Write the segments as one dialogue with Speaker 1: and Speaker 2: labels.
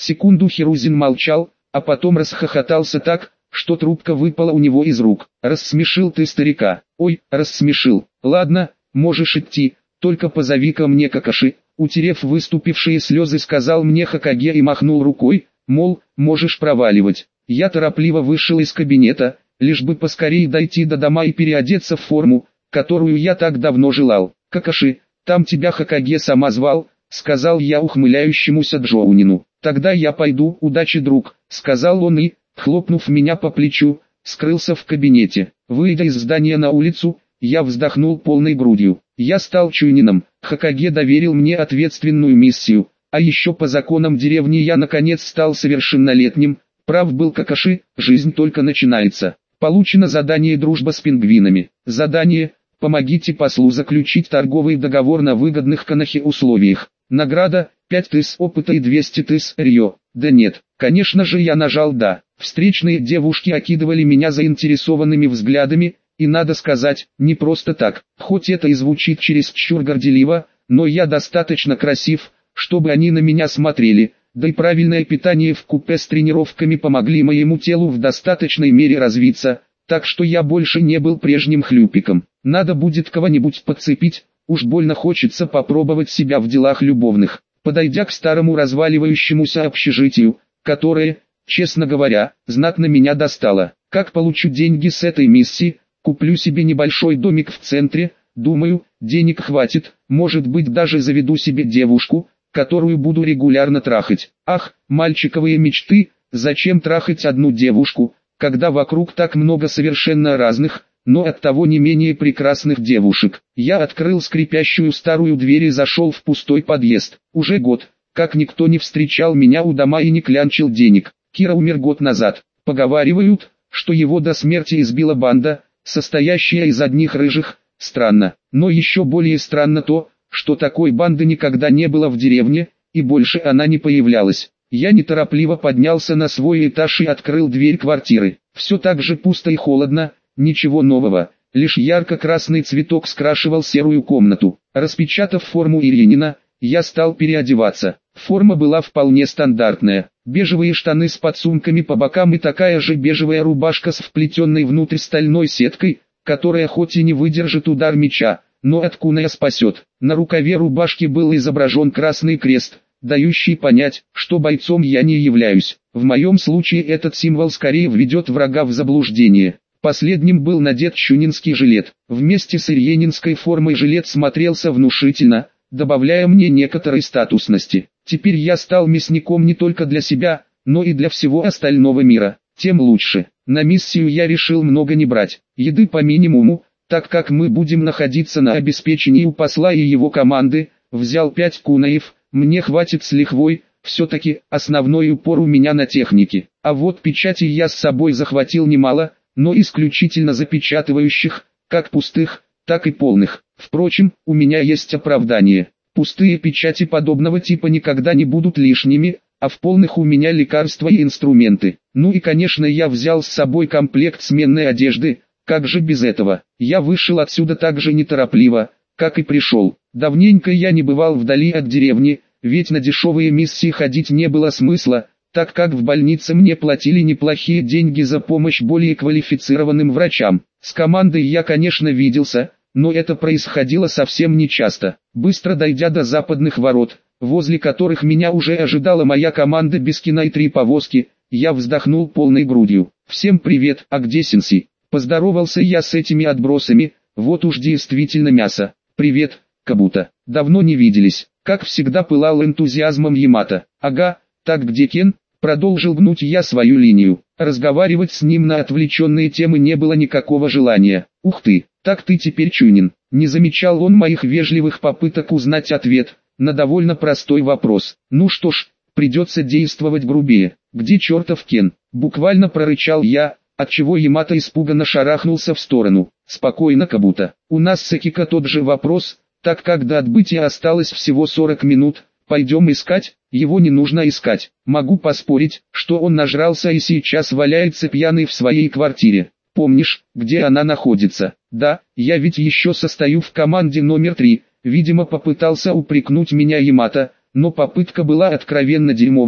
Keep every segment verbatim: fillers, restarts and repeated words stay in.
Speaker 1: Секунду Хирузин молчал, а потом расхохотался так, что трубка выпала у него из рук. «Рассмешил ты старика». «Ой, рассмешил. Ладно, можешь идти, только позови ко мне Какаши». Утерев выступившие слезы, сказал мне Хокаге и махнул рукой, мол, можешь проваливать. Я торопливо вышел из кабинета, лишь бы поскорее дойти до дома и переодеться в форму, которую я так давно желал. «Какаши, там тебя Хокаге сама звал», — сказал я ухмыляющемуся Джоунину. «Тогда я пойду, удачи, друг», — сказал он и, хлопнув меня по плечу, скрылся в кабинете. Выйдя из здания на улицу, я вздохнул полной грудью. Я стал чунином, Хокаге доверил мне ответственную миссию, а еще по законам деревни я наконец стал совершеннолетним. Прав был Какаши, жизнь только начинается. Получено задание «Дружба с пингвинами». Задание «Помогите послу заключить торговый договор на выгодных Конохе условиях». Награда пять тысяч опыта и двести тысяч рьё. Да нет, конечно же я нажал «да». Встречные девушки окидывали меня заинтересованными взглядами, и надо сказать, не просто так. Хоть это и звучит чересчур горделиво, но я достаточно красив, чтобы они на меня смотрели. Да и правильное питание вкупе с тренировками помогли моему телу в достаточной мере развиться, так что я больше не был прежним хлюпиком. Надо будет кого-нибудь подцепить, уж больно хочется попробовать себя в делах любовных. Подойдя к старому разваливающемуся общежитию, которое, честно говоря, знатно меня достало. Как получу деньги с этой миссии, куплю себе небольшой домик в центре, думаю, денег хватит, может быть даже заведу себе девушку, которую буду регулярно трахать. Ах, мальчиковые мечты, зачем трахать одну девушку, когда вокруг так много совершенно разных, но оттого не менее прекрасных девушек. Я открыл скрипящую старую дверь и зашел в пустой подъезд. Уже год, как никто не встречал меня у дома и не клянчил денег. Кира умер год назад. Поговаривают, что его до смерти избила банда, состоящая из одних рыжих. Странно, но еще более странно то, что такой банды никогда не было в деревне, и больше она не появлялась. Я неторопливо поднялся на свой этаж и открыл дверь квартиры. Все так же пусто и холодно, ничего нового, лишь ярко-красный цветок скрашивал серую комнату. Распечатав форму Иринина, я стал переодеваться. Форма была вполне стандартная. Бежевые штаны с подсумками по бокам и такая же бежевая рубашка с вплетенной внутрь стальной сеткой, которая хоть и не выдержит удар меча, но от куная спасет. На рукаве рубашки был изображен красный крест, дающий понять, что бойцом я не являюсь. В моем случае этот символ скорее введет врага в заблуждение. Последним был надет чунинский жилет. Вместе с ирьенинской формой жилет смотрелся внушительно, добавляя мне некоторой статусности. Теперь я стал мясником не только для себя, но и для всего остального мира. Тем лучше. На миссию я решил много не брать. Еды по минимуму, так как мы будем находиться на обеспечении у посла и его команды. Взял пять кунаев, мне хватит с лихвой, все-таки основной упор у меня на технике. А вот печати я с собой захватил немало, но исключительно запечатывающих, как пустых, так и полных. Впрочем, у меня есть оправдание. Пустые печати подобного типа никогда не будут лишними, а в полных у меня лекарства и инструменты. Ну и конечно я взял с собой комплект сменной одежды, как же без этого. Я вышел отсюда так же неторопливо, как и пришел. Давненько я не бывал вдали от деревни, ведь на дешевые миссии ходить не было смысла, так как в больнице мне платили неплохие деньги за помощь более квалифицированным врачам. С командой я конечно виделся, но это происходило совсем нечасто. Быстро дойдя до западных ворот, возле которых меня уже ожидала моя команда без кино и три повозки, я вздохнул полной грудью. «Всем привет, а где Сенси?» Поздоровался я с этими отбросами, вот уж действительно мясо. «Привет, Кабута. Давно не виделись». Как всегда пылал энтузиазмом Ямато. «Ага, так где Кен?» Продолжил гнуть я свою линию. Разговаривать с ним на отвлеченные темы не было никакого желания. «Ух ты, так ты теперь чунин». Не замечал он моих вежливых попыток узнать ответ на довольно простой вопрос. «Ну что ж, придется действовать грубее». «Где чертов Кен?» Буквально прорычал я, отчего Ямато испуганно шарахнулся в сторону. «Спокойно, Кабута. У нас с Экико тот же вопрос, так как до отбытия осталось всего сорок минут. Пойдем искать?» «Его не нужно искать. Могу поспорить, что он нажрался и сейчас валяется пьяный в своей квартире. Помнишь, где она находится?» «Да, я ведь еще состою в команде номер три», видимо попытался упрекнуть меня Ямато, но попытка была откровенно дерьмовой,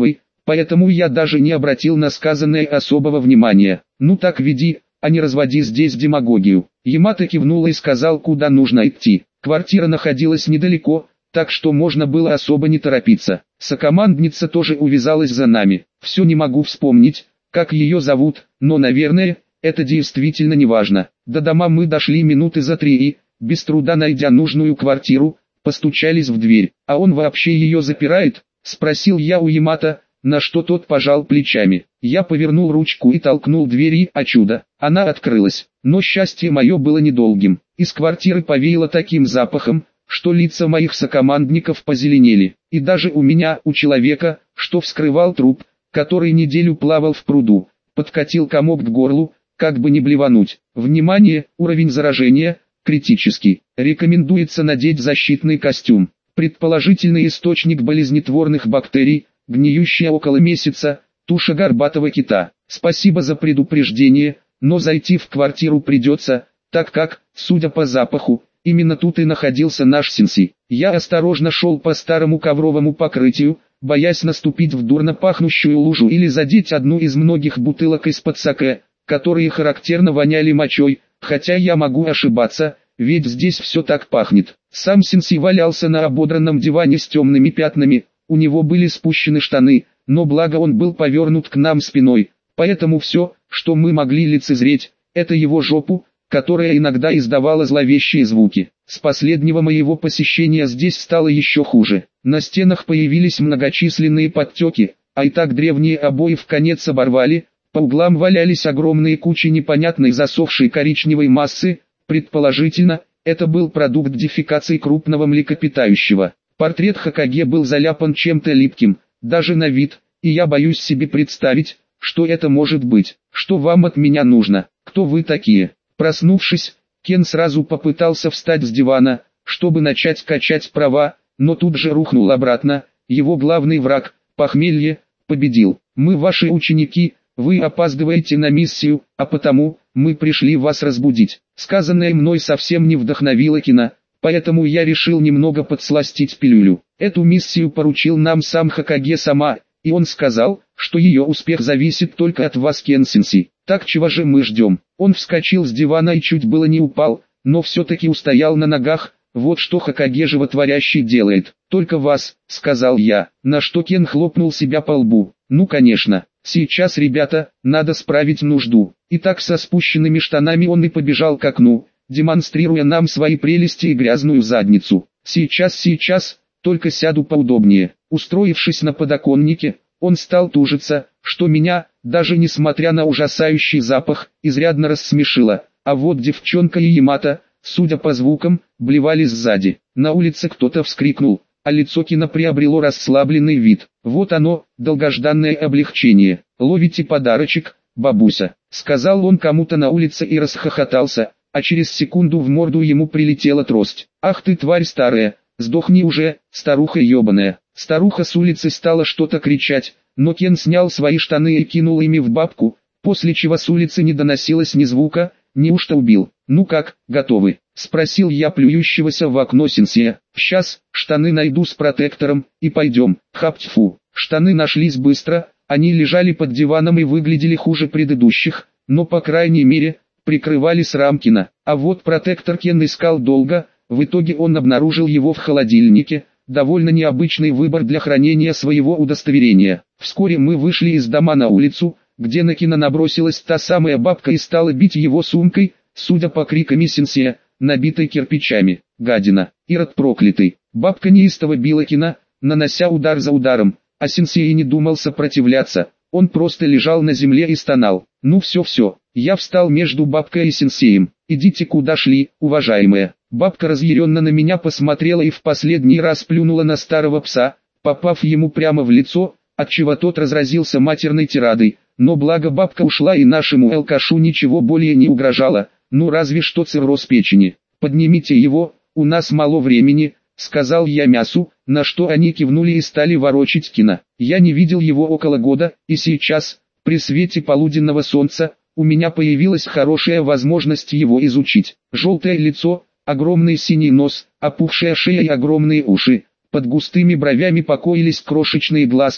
Speaker 1: поэтому я даже не обратил на сказанное особого внимания. Ну так веди, а не разводи здесь демагогию. Ямато кивнул и сказал, куда нужно идти. Квартира находилась недалеко, так что можно было особо не торопиться. Сокомандница тоже увязалась за нами. Все не могу вспомнить, как ее зовут, но, наверное, это действительно не важно. До дома мы дошли минуты за три и, без труда найдя нужную квартиру, постучались в дверь. «А он вообще ее запирает?» — спросил я у Ямато, на что тот пожал плечами. Я повернул ручку и толкнул дверь и, о чудо, она открылась. Но счастье мое было недолгим. Из квартиры повеяло таким запахом, что лица моих сокомандников позеленели. И даже у меня, у человека, что вскрывал труп, который неделю плавал в пруду, подкатил комок к горлу, как бы не блевануть. Внимание, уровень заражения критический. Рекомендуется надеть защитный костюм. Предположительный источник болезнетворных бактерий, гниющая около месяца, туша горбатого кита. Спасибо за предупреждение, но зайти в квартиру придется, так как, судя по запаху, именно тут и находился наш сенсей. Я осторожно шел по старому ковровому покрытию, боясь наступить в дурно пахнущую лужу или задеть одну из многих бутылок из-под саке, которые характерно воняли мочой, хотя я могу ошибаться, ведь здесь все так пахнет. Сам сенсей валялся на ободранном диване с темными пятнами, у него были спущены штаны, но благо он был повернут к нам спиной, поэтому все, что мы могли лицезреть, это его жопу, которая иногда издавала зловещие звуки. С последнего моего посещения здесь стало еще хуже. На стенах появились многочисленные подтеки, а и так древние обои в конец оборвали, по углам валялись огромные кучи непонятной засохшей коричневой массы, предположительно, это был продукт дефекации крупного млекопитающего. Портрет Хокаге был заляпан чем-то липким, даже на вид, и я боюсь себе представить, что это может быть. Что вам от меня нужно? Кто вы такие? Проснувшись, Кен сразу попытался встать с дивана, чтобы начать качать права, но тут же рухнул обратно. Его главный враг, похмелье, победил. Мы ваши ученики, вы опаздываете на миссию, а потому, мы пришли вас разбудить. Сказанное мной совсем не вдохновило Кена, поэтому я решил немного подсластить пилюлю. Эту миссию поручил нам сам Хокаге сама, и он сказал, что ее успех зависит только от вас, Кен-сенсей. Так чего же мы ждем? Он вскочил с дивана и чуть было не упал, но все-таки устоял на ногах. Вот что Хокаге животворящий делает. Только вас, сказал я, на что Кен хлопнул себя по лбу. Ну конечно, сейчас, ребята, надо справить нужду. И так со спущенными штанами он и побежал к окну, демонстрируя нам свои прелести и грязную задницу. Сейчас, сейчас, только сяду поудобнее. Устроившись на подоконнике, он стал тужиться, что меня, даже несмотря на ужасающий запах, изрядно рассмешило. А вот девчонка и Ямато, судя по звукам, блевали сзади. На улице кто-то вскрикнул, а лицо Кена приобрело расслабленный вид. Вот оно, долгожданное облегчение. «Ловите подарочек, бабуся», — сказал он кому-то на улице и расхохотался, а через секунду в морду ему прилетела трость. «Ах ты тварь старая, сдохни уже, старуха ебаная». Старуха с улицы стала что-то кричать, но Кен снял свои штаны и кинул ими в бабку, после чего с улицы не доносилось ни звука. «Неужто убил? Ну как, готовы?» — спросил я плюющегося в окно сенсея. «Сейчас, штаны найду с протектором, и пойдем». Хап-тьфу. Штаны нашлись быстро, они лежали под диваном и выглядели хуже предыдущих, но по крайней мере, прикрывали срам Кена. А вот протектор Кен искал долго, в итоге он обнаружил его в холодильнике. Довольно необычный выбор для хранения своего удостоверения. Вскоре мы вышли из дома на улицу, где на Кена набросилась та самая бабка и стала бить его сумкой, судя по крикам сенсея, набитой кирпичами. Гадина, ирод проклятый. Бабка неистово била Кена, нанося удар за ударом, а сенсей и не думал сопротивляться, он просто лежал на земле и стонал. Ну все-все, я встал между бабкой и сенсеем. «Идите куда шли, уважаемая». Бабка разъяренно на меня посмотрела и в последний раз плюнула на старого пса, попав ему прямо в лицо, отчего тот разразился матерной тирадой. Но благо бабка ушла и нашему алкашу ничего более не угрожало, ну разве что цирроз печени. «Поднимите его, у нас мало времени», — сказал я мясу, на что они кивнули и стали ворочить Кена. Я не видел его около года, и сейчас, при свете полуденного солнца, у меня появилась хорошая возможность его изучить. Желтое лицо, огромный синий нос, опухшая шея и огромные уши. Под густыми бровями покоились крошечные глазки,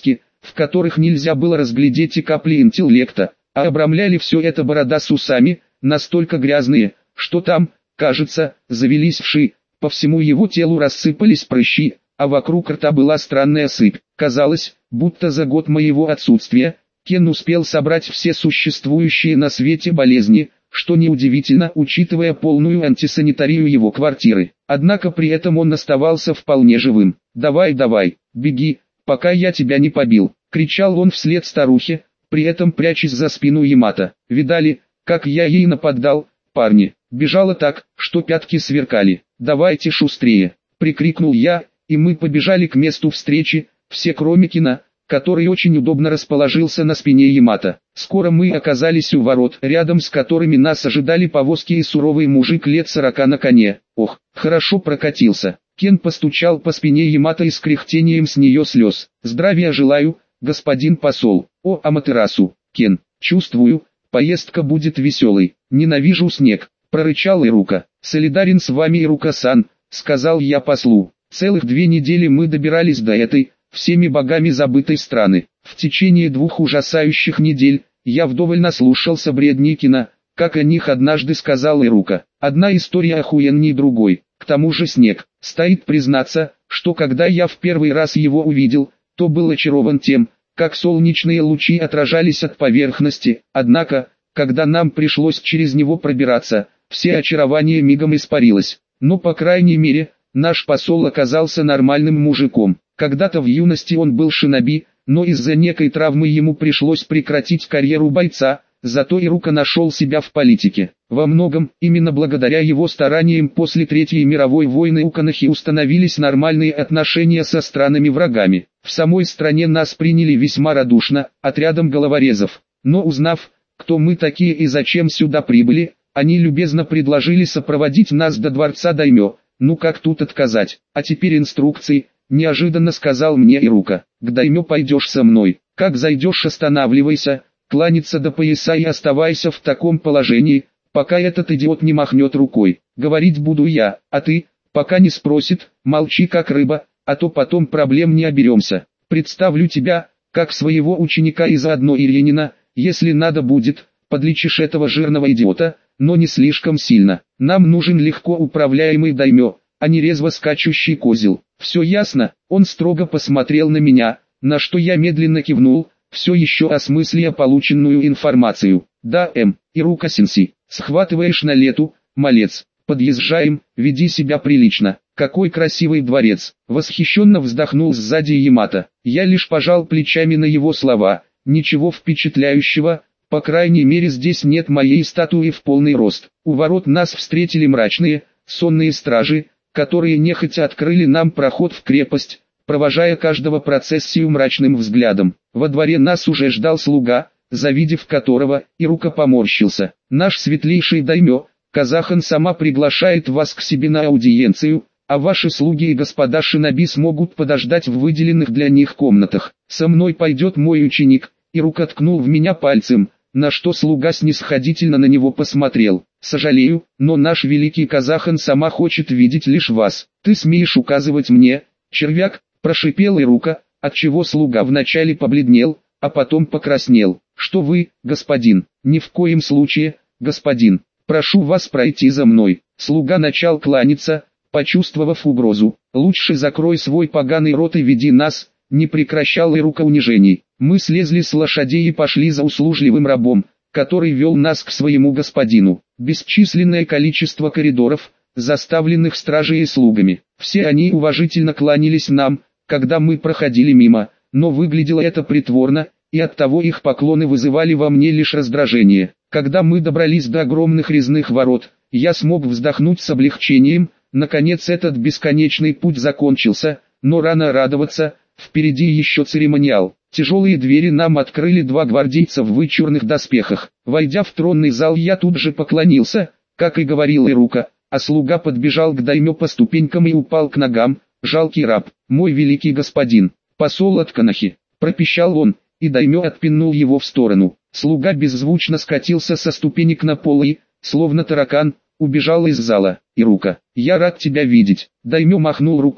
Speaker 1: в которых нельзя было разглядеть и капли интеллекта, а обрамляли все это борода с усами, настолько грязные, что там, кажется, завелись вши, по всему его телу рассыпались прыщи, а вокруг рта была странная сыпь. Казалось, будто за год моего отсутствия, Кен успел собрать все существующие на свете болезни, что неудивительно, учитывая полную антисанитарию его квартиры. Однако при этом он оставался вполне живым. «Давай, давай, беги, пока я тебя не побил», — кричал он вслед старухе, при этом прячась за спину Ямато. «Видали, как я ей нападал, парни?» Бежала так, что пятки сверкали. «Давайте шустрее!» — прикрикнул я, и мы побежали к месту встречи, все кроме Кена, который очень удобно расположился на спине Ямато. Скоро мы оказались у ворот, рядом с которыми нас ожидали повозки и суровый мужик лет сорока на коне. Ох, хорошо прокатился. Кен постучал по спине Ямато и с кряхтением с нее слез. «Здравия желаю, господин посол». «О, Аматерасу, Кен, чувствую, поездка будет веселой. Ненавижу снег», — прорычал Ирука. «Солидарен с вами, Ирука-сан», — сказал я послу. Целых две недели мы добирались до этой, всеми богами забытой страны. В течение двух ужасающих недель, я вдоволь наслушался бредни Кена, как о них однажды сказал Ирука. Одна история охуенней другой. К тому же снег. Стоит признаться, что когда я в первый раз его увидел, то был очарован тем, как солнечные лучи отражались от поверхности. Однако, когда нам пришлось через него пробираться, все очарование мигом испарилось. Но по крайней мере, наш посол оказался нормальным мужиком. Когда-то в юности он был шиноби, но из-за некой травмы ему пришлось прекратить карьеру бойца, зато Ирука нашел себя в политике. Во многом, именно благодаря его стараниям после Третьей мировой войны у Канахи установились нормальные отношения со странами-врагами. В самой стране нас приняли весьма радушно, отрядом головорезов. Но узнав, кто мы такие и зачем сюда прибыли, они любезно предложили сопроводить нас до дворца даймё. Ну как тут отказать? А теперь инструкции. Неожиданно сказал мне Ирука. К даймё пойдешь со мной. Как зайдешь, останавливайся, кланяться до пояса и оставайся в таком положении, пока этот идиот не махнет рукой. Говорить буду я, а ты, пока не спросит, молчи как рыба, а то потом проблем не оберемся. Представлю тебя, как своего ученика и заодно Ильинина, если надо будет, подлечишь этого жирного идиота, но не слишком сильно. Нам нужен легко управляемый даймё, а не резво скачущий козел. Все ясно? Он строго посмотрел на меня, на что я медленно кивнул, все еще осмысляя полученную информацию. Да, М, Ирука-сенсей, схватываешь на лету, малец. Подъезжаем, веди себя прилично. Какой красивый дворец. Восхищенно вздохнул сзади Ямато. Я лишь пожал плечами на его слова. Ничего впечатляющего, по крайней мере здесь нет моей статуи в полный рост. У ворот нас встретили мрачные, сонные стражи, которые нехотя открыли нам проход в крепость, провожая каждого процессию мрачным взглядом. Во дворе нас уже ждал слуга, завидев которого, Ирука поморщился. Наш светлейший даймё, Казахан сама приглашает вас к себе на аудиенцию, а ваши слуги и господа шиноби смогут подождать в выделенных для них комнатах. Со мной пойдет мой ученик. Ирука ткнул в меня пальцем, на что слуга снисходительно на него посмотрел. «Сожалею, но наш великий Казахан сама хочет видеть лишь вас. Ты смеешь указывать мне, червяк?» – прошипел Ирука, отчего слуга вначале побледнел, а потом покраснел. «Что вы, господин? Ни в коем случае, господин. Прошу вас пройти за мной». Слуга начал кланяться, почувствовав угрозу. «Лучше закрой свой поганый рот и веди нас», – не прекращал Ирука унижений. Мы слезли с лошадей и пошли за услужливым рабом, который вел нас к своему господину. Бесчисленное количество коридоров, заставленных стражей и слугами. Все они уважительно кланялись нам, когда мы проходили мимо, но выглядело это притворно, и оттого их поклоны вызывали во мне лишь раздражение. Когда мы добрались до огромных резных ворот, я смог вздохнуть с облегчением. Наконец этот бесконечный путь закончился, но рано радоваться, впереди еще церемониал. Тяжелые двери нам открыли два гвардейца в вычурных доспехах. Войдя в тронный зал, я тут же поклонился, как и говорил Ирука, а слуга подбежал к даймё по ступенькам и упал к ногам. «Жалкий раб, мой великий господин, посол от Канахи», — пропищал он, и даймё отпинул его в сторону. Слуга беззвучно скатился со ступенек на пол и, словно таракан, убежал из зала. «Ирука, я рад тебя видеть». Даймё махнул рукой,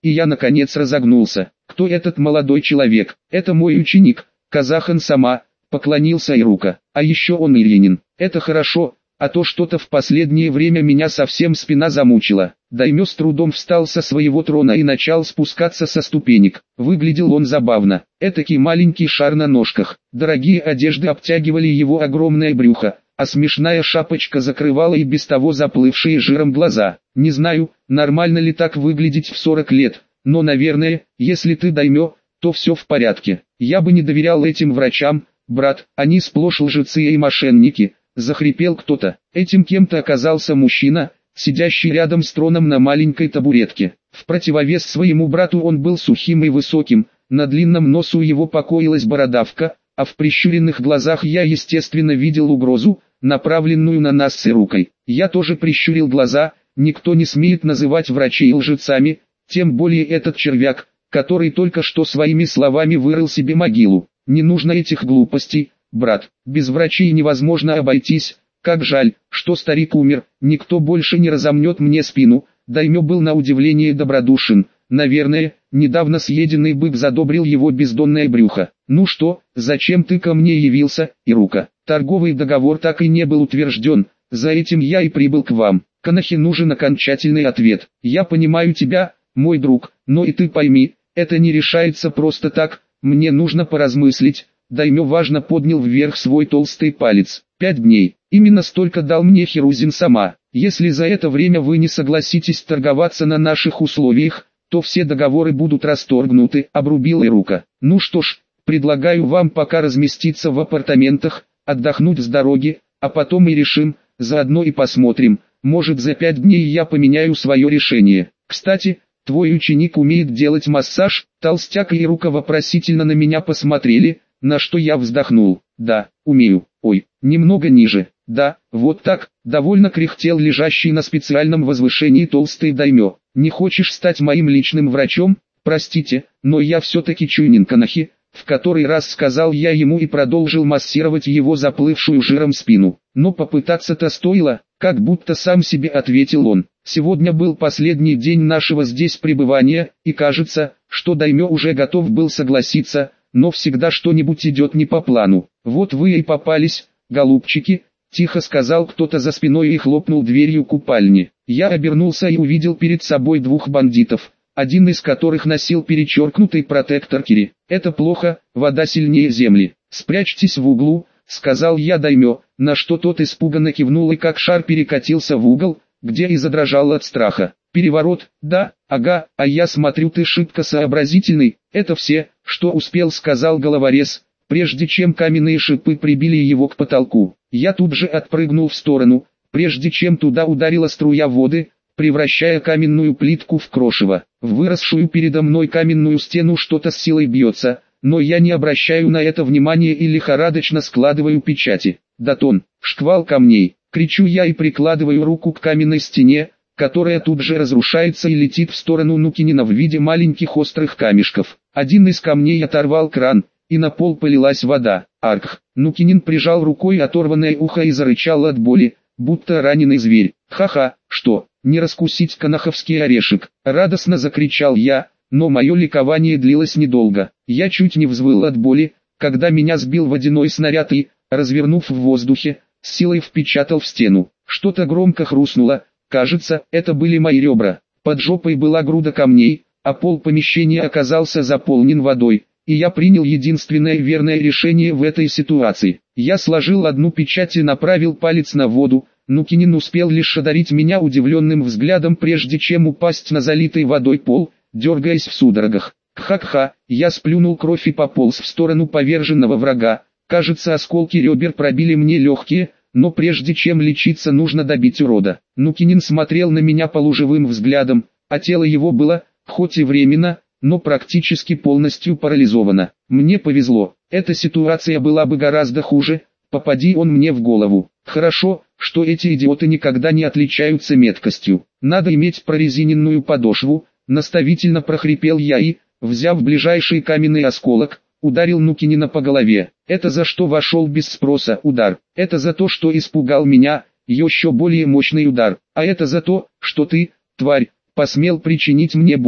Speaker 1: и я наконец разогнулся. Кто этот молодой человек? Это мой ученик, Казахан Сама, поклонился Ирука. А еще он Ильинин. Это хорошо, а то что-то в последнее время меня совсем спина замучила. Даймё с трудом встал со своего трона и начал спускаться со ступенек. Выглядел он забавно. Этакий маленький шар на ножках. Дорогие одежды обтягивали его огромное брюхо, а смешная шапочка закрывала и без того заплывшие жиром глаза. Не знаю, нормально ли так выглядеть в сорок лет, но наверное, если ты Даймё, то все в порядке. Я бы не доверял этим врачам, брат, они сплошь лжецы и мошенники. Захрипел кто-то. Этим кем-то оказался мужчина, сидящий рядом с троном на маленькой табуретке. В противовес своему брату он был сухим и высоким, на длинном носу его покоилась бородавка, а в прищуренных глазах я естественно видел угрозу, направленную на нас с Ирукой. Я тоже прищурил глаза, никто не смеет называть врачей лжецами, тем более этот червяк, который только что своими словами вырыл себе могилу. Не нужно этих глупостей. Брат, без врачей невозможно обойтись, как жаль, что старик умер, никто больше не разомнет мне спину. Даймё был на удивление добродушен, наверное, недавно съеденный бык задобрил его бездонное брюхо. Ну что, зачем ты ко мне явился, Ирука? Торговый договор так и не был утвержден, за этим я и прибыл к вам. Канахи нужен окончательный ответ. Я понимаю тебя, мой друг, но и ты пойми, это не решается просто так, мне нужно поразмыслить. Даймё важно поднял вверх свой толстый палец. Пять дней. Именно столько дал мне Хирузин Сама. Если за это время вы не согласитесь торговаться на наших условиях, то все договоры будут расторгнуты, обрубил Ирука. Ну что ж, предлагаю вам пока разместиться в апартаментах, отдохнуть с дороги, а потом и решим, заодно и посмотрим, может за пять дней я поменяю свое решение. Кстати, твой ученик умеет делать массаж? Толстяк и Ирука вопросительно на меня посмотрели, на что я вздохнул. Да, умею. Ой, немного ниже. Да, вот так, довольно кряхтел лежащий на специальном возвышении толстый Даймё. Не хочешь стать моим личным врачом? Простите, но я все-таки Чуйнин Канахи, в который раз сказал я ему и продолжил массировать его заплывшую жиром спину. Но попытаться-то стоило, как будто сам себе ответил он. Сегодня был последний день нашего здесь пребывания, и кажется, что Даймё уже готов был согласиться, но всегда что-нибудь идет не по плану. Вот вы и попались, голубчики, тихо сказал кто-то за спиной и хлопнул дверью купальни. Я обернулся и увидел перед собой двух бандитов, один из которых носил перечеркнутый протектор Кири. Это плохо, вода сильнее земли. Спрячьтесь в углу, сказал я Даймё, на что тот испуганно кивнул и как шар перекатился в угол, где и задрожал от страха. Переворот, да, ага, а я смотрю, ты шибко сообразительный. Это все, что успел, сказал головорез, прежде чем каменные шипы прибили его к потолку. Я тут же отпрыгнул в сторону, прежде чем туда ударила струя воды, превращая каменную плитку в крошево. В выросшую передо мной каменную стену что-то с силой бьется, но я не обращаю на это внимания и лихорадочно складываю печати. Датон, шквал камней, кричу я и прикладываю руку к каменной стене, которая тут же разрушается и летит в сторону Нукинина в виде маленьких острых камешков. Один из камней оторвал кран, и на пол полилась вода. Арх! Нукинин прижал рукой оторванное ухо и зарычал от боли, будто раненый зверь. Ха-ха, что, не раскусить канаховский орешек? Радостно закричал я, но мое ликование длилось недолго. Я чуть не взвыл от боли, когда меня сбил водяной снаряд и, развернув в воздухе, с силой впечатал в стену. Что-то громко хрустнуло. Кажется, это были мои ребра. Под жопой была груда камней, а пол помещения оказался заполнен водой, и я принял единственное верное решение в этой ситуации. Я сложил одну печать и направил палец на воду, Нукинин успел лишь одарить меня удивленным взглядом, прежде чем упасть на залитый водой пол, дергаясь в судорогах. Кха-кха, я сплюнул кровь и пополз в сторону поверженного врага. Кажется, осколки ребер пробили мне легкие, но прежде чем лечиться, нужно добить урода. Нукинин смотрел на меня полуживым взглядом, а тело его было, хоть и временно, но практически полностью парализовано. Мне повезло, эта ситуация была бы гораздо хуже, попади он мне в голову. Хорошо, что эти идиоты никогда не отличаются меткостью. Надо иметь прорезиненную подошву, наставительно прохрипел я и, взяв ближайший каменный осколок, ударил Нукинина по голове. Это за что вошел без спроса удар. Это за то, что испугал меня, еще более мощный удар. А это за то, что ты, тварь, посмел причинить мне боль.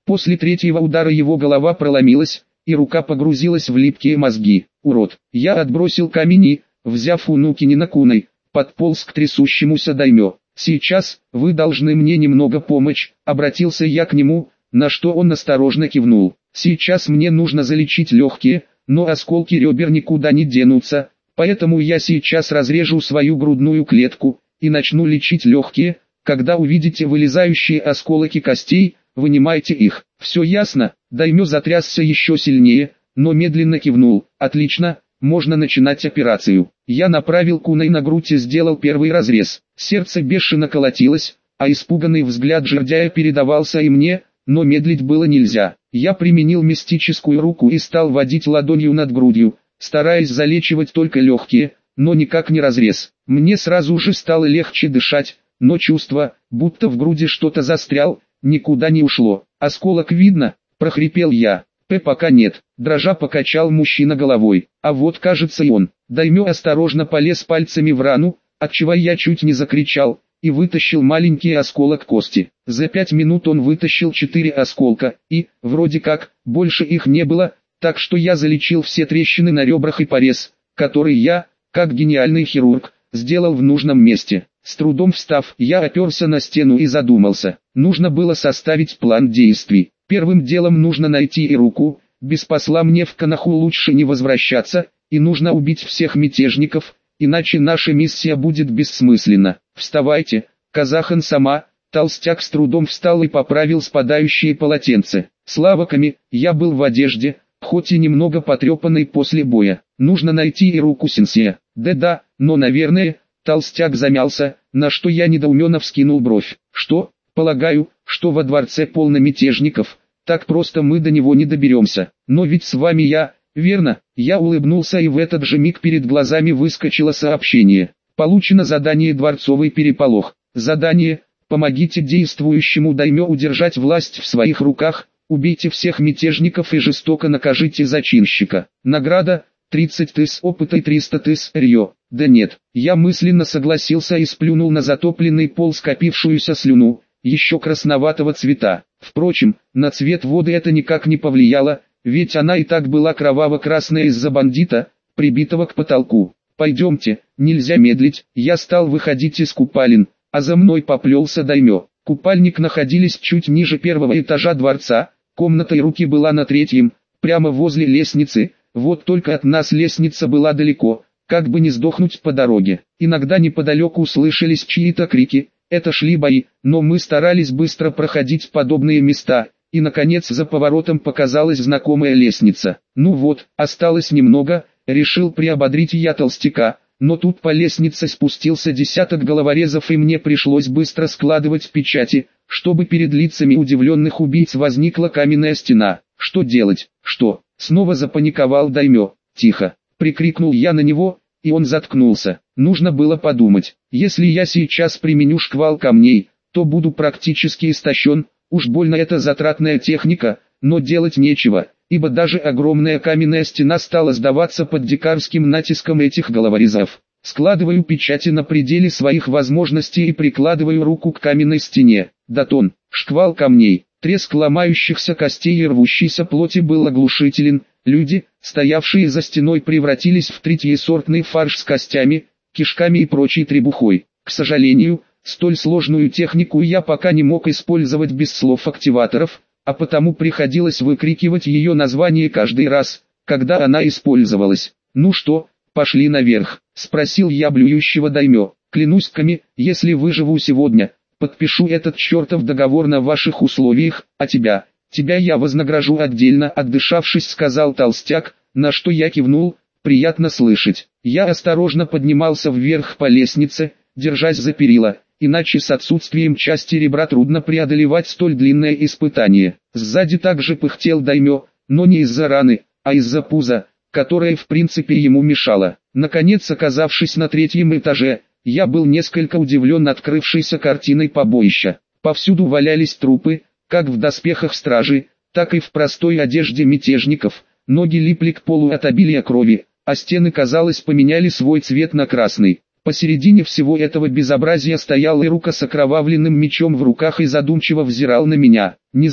Speaker 1: После третьего удара его голова проломилась, и рука погрузилась в липкие мозги. Урод! Я отбросил камень и, взяв Унукинина куной, подполз к трясущемуся даймё. «Сейчас, вы должны мне немного помочь», — обратился я к нему, на что он осторожно кивнул. «Сейчас мне нужно залечить легкие, но осколки ребер никуда не денутся, поэтому я сейчас разрежу свою грудную клетку и начну лечить легкие. Когда увидите вылезающие осколки костей, вынимайте их». «Все ясно?» Даймё затрясся еще сильнее, но медленно кивнул. «Отлично, можно начинать операцию». Я направил куной на грудь и сделал первый разрез. Сердце бешено колотилось, а испуганный взгляд жердяя передавался и мне, но медлить было нельзя. Я применил мистическую руку и стал водить ладонью над грудью, стараясь залечивать только легкие, но никак не разрез. Мне сразу же стало легче дышать, но чувство, будто в груди что-то застрял, никуда не ушло. «Осколок видно?» – прохрипел я. «П пока нет», – дрожа покачал мужчина головой. «А вот кажется и он». Даймё осторожно полез пальцами в рану, отчего я чуть не закричал, и вытащил маленький осколок кости. За пять минут он вытащил четыре осколка, и, вроде как, больше их не было, так что я залечил все трещины на ребрах и порез, который я, как гениальный хирург, сделал в нужном месте. С трудом встав, я оперся на стену и задумался. Нужно было составить план действий. Первым делом нужно найти и руку, без посла мне в Коноху лучше не возвращаться, и нужно убить всех мятежников, иначе наша миссия будет бессмысленна. «Вставайте, Казахан сама», толстяк с трудом встал и поправил спадающие полотенце. Славаками, я был в одежде, хоть и немного потрепанной после боя. Нужно найти и руку сенсея. Да-да, но наверное, толстяк замялся, на что я недоуменно вскинул бровь. Что? Полагаю, что во дворце полно мятежников, так просто мы до него не доберемся. Но ведь с вами я, верно? Я улыбнулся, и в этот же миг перед глазами выскочило сообщение. Получено задание «Дворцовый переполох». Задание: помогите действующему даймё удержать власть в своих руках, убейте всех мятежников и жестоко накажите зачинщика. Награда: тридцать тысяч опыта и триста тысяч рьё. Да нет, я мысленно согласился и сплюнул на затопленный пол скопившуюся слюну, еще красноватого цвета. Впрочем, на цвет воды это никак не повлияло, ведь она и так была кроваво-красная из-за бандита, прибитого к потолку. «Пойдемте, нельзя медлить». Я стал выходить из купалин, а за мной поплелся даймё. Купальник находились чуть ниже первого этажа дворца, комната и руки была на третьем, прямо возле лестницы, вот только от нас лестница была далеко, как бы не сдохнуть по дороге. Иногда неподалеку слышались чьи-то крики, это шли бои, но мы старались быстро проходить подобные места, и наконец за поворотом показалась знакомая лестница. Ну вот, осталось немного, решил приободрить я толстяка, но тут по лестнице спустился десяток головорезов и мне пришлось быстро складывать печати, чтобы перед лицами удивленных убийц возникла каменная стена. Что делать? Что? Снова запаниковал даймё. Тихо, прикрикнул я на него, и он заткнулся. Нужно было подумать, если я сейчас применю шквал камней, то буду практически истощен, уж больно это затратная техника, но делать нечего, ибо даже огромная каменная стена стала сдаваться под дикарским натиском этих головорезов. Складываю печати на пределе своих возможностей и прикладываю руку к каменной стене. Датон, шквал камней, треск ломающихся костей и рвущейся плоти был оглушителен. Люди, стоявшие за стеной, превратились в третьесортный фарш с костями, кишками и прочей требухой. К сожалению, столь сложную технику я пока не мог использовать без слов-активаторов, а потому приходилось выкрикивать ее название каждый раз, когда она использовалась. «Ну что, пошли наверх?» – спросил я блюющего даймё. «Клянусь-ками, если выживу сегодня, подпишу этот чертов договор на ваших условиях, а тебя, тебя я вознагражу отдельно», – отдышавшись, сказал толстяк, на что я кивнул. «Приятно слышать». Я осторожно поднимался вверх по лестнице, держась за перила, иначе с отсутствием части ребра трудно преодолевать столь длинное испытание. Сзади также пыхтел даймё, но не из-за раны, а из-за пуза, которое в принципе ему мешало. Наконец, оказавшись на третьем этаже, я был несколько удивлен открывшейся картиной побоища. Повсюду валялись трупы, как в доспехах стражи, так и в простой одежде мятежников. Ноги липли к полу от обилия крови, а стены, казалось, поменяли свой цвет на красный. Посередине всего этого безобразия стоял Ирука с окровавленным мечом в руках и задумчиво взирал на меня. Не знал,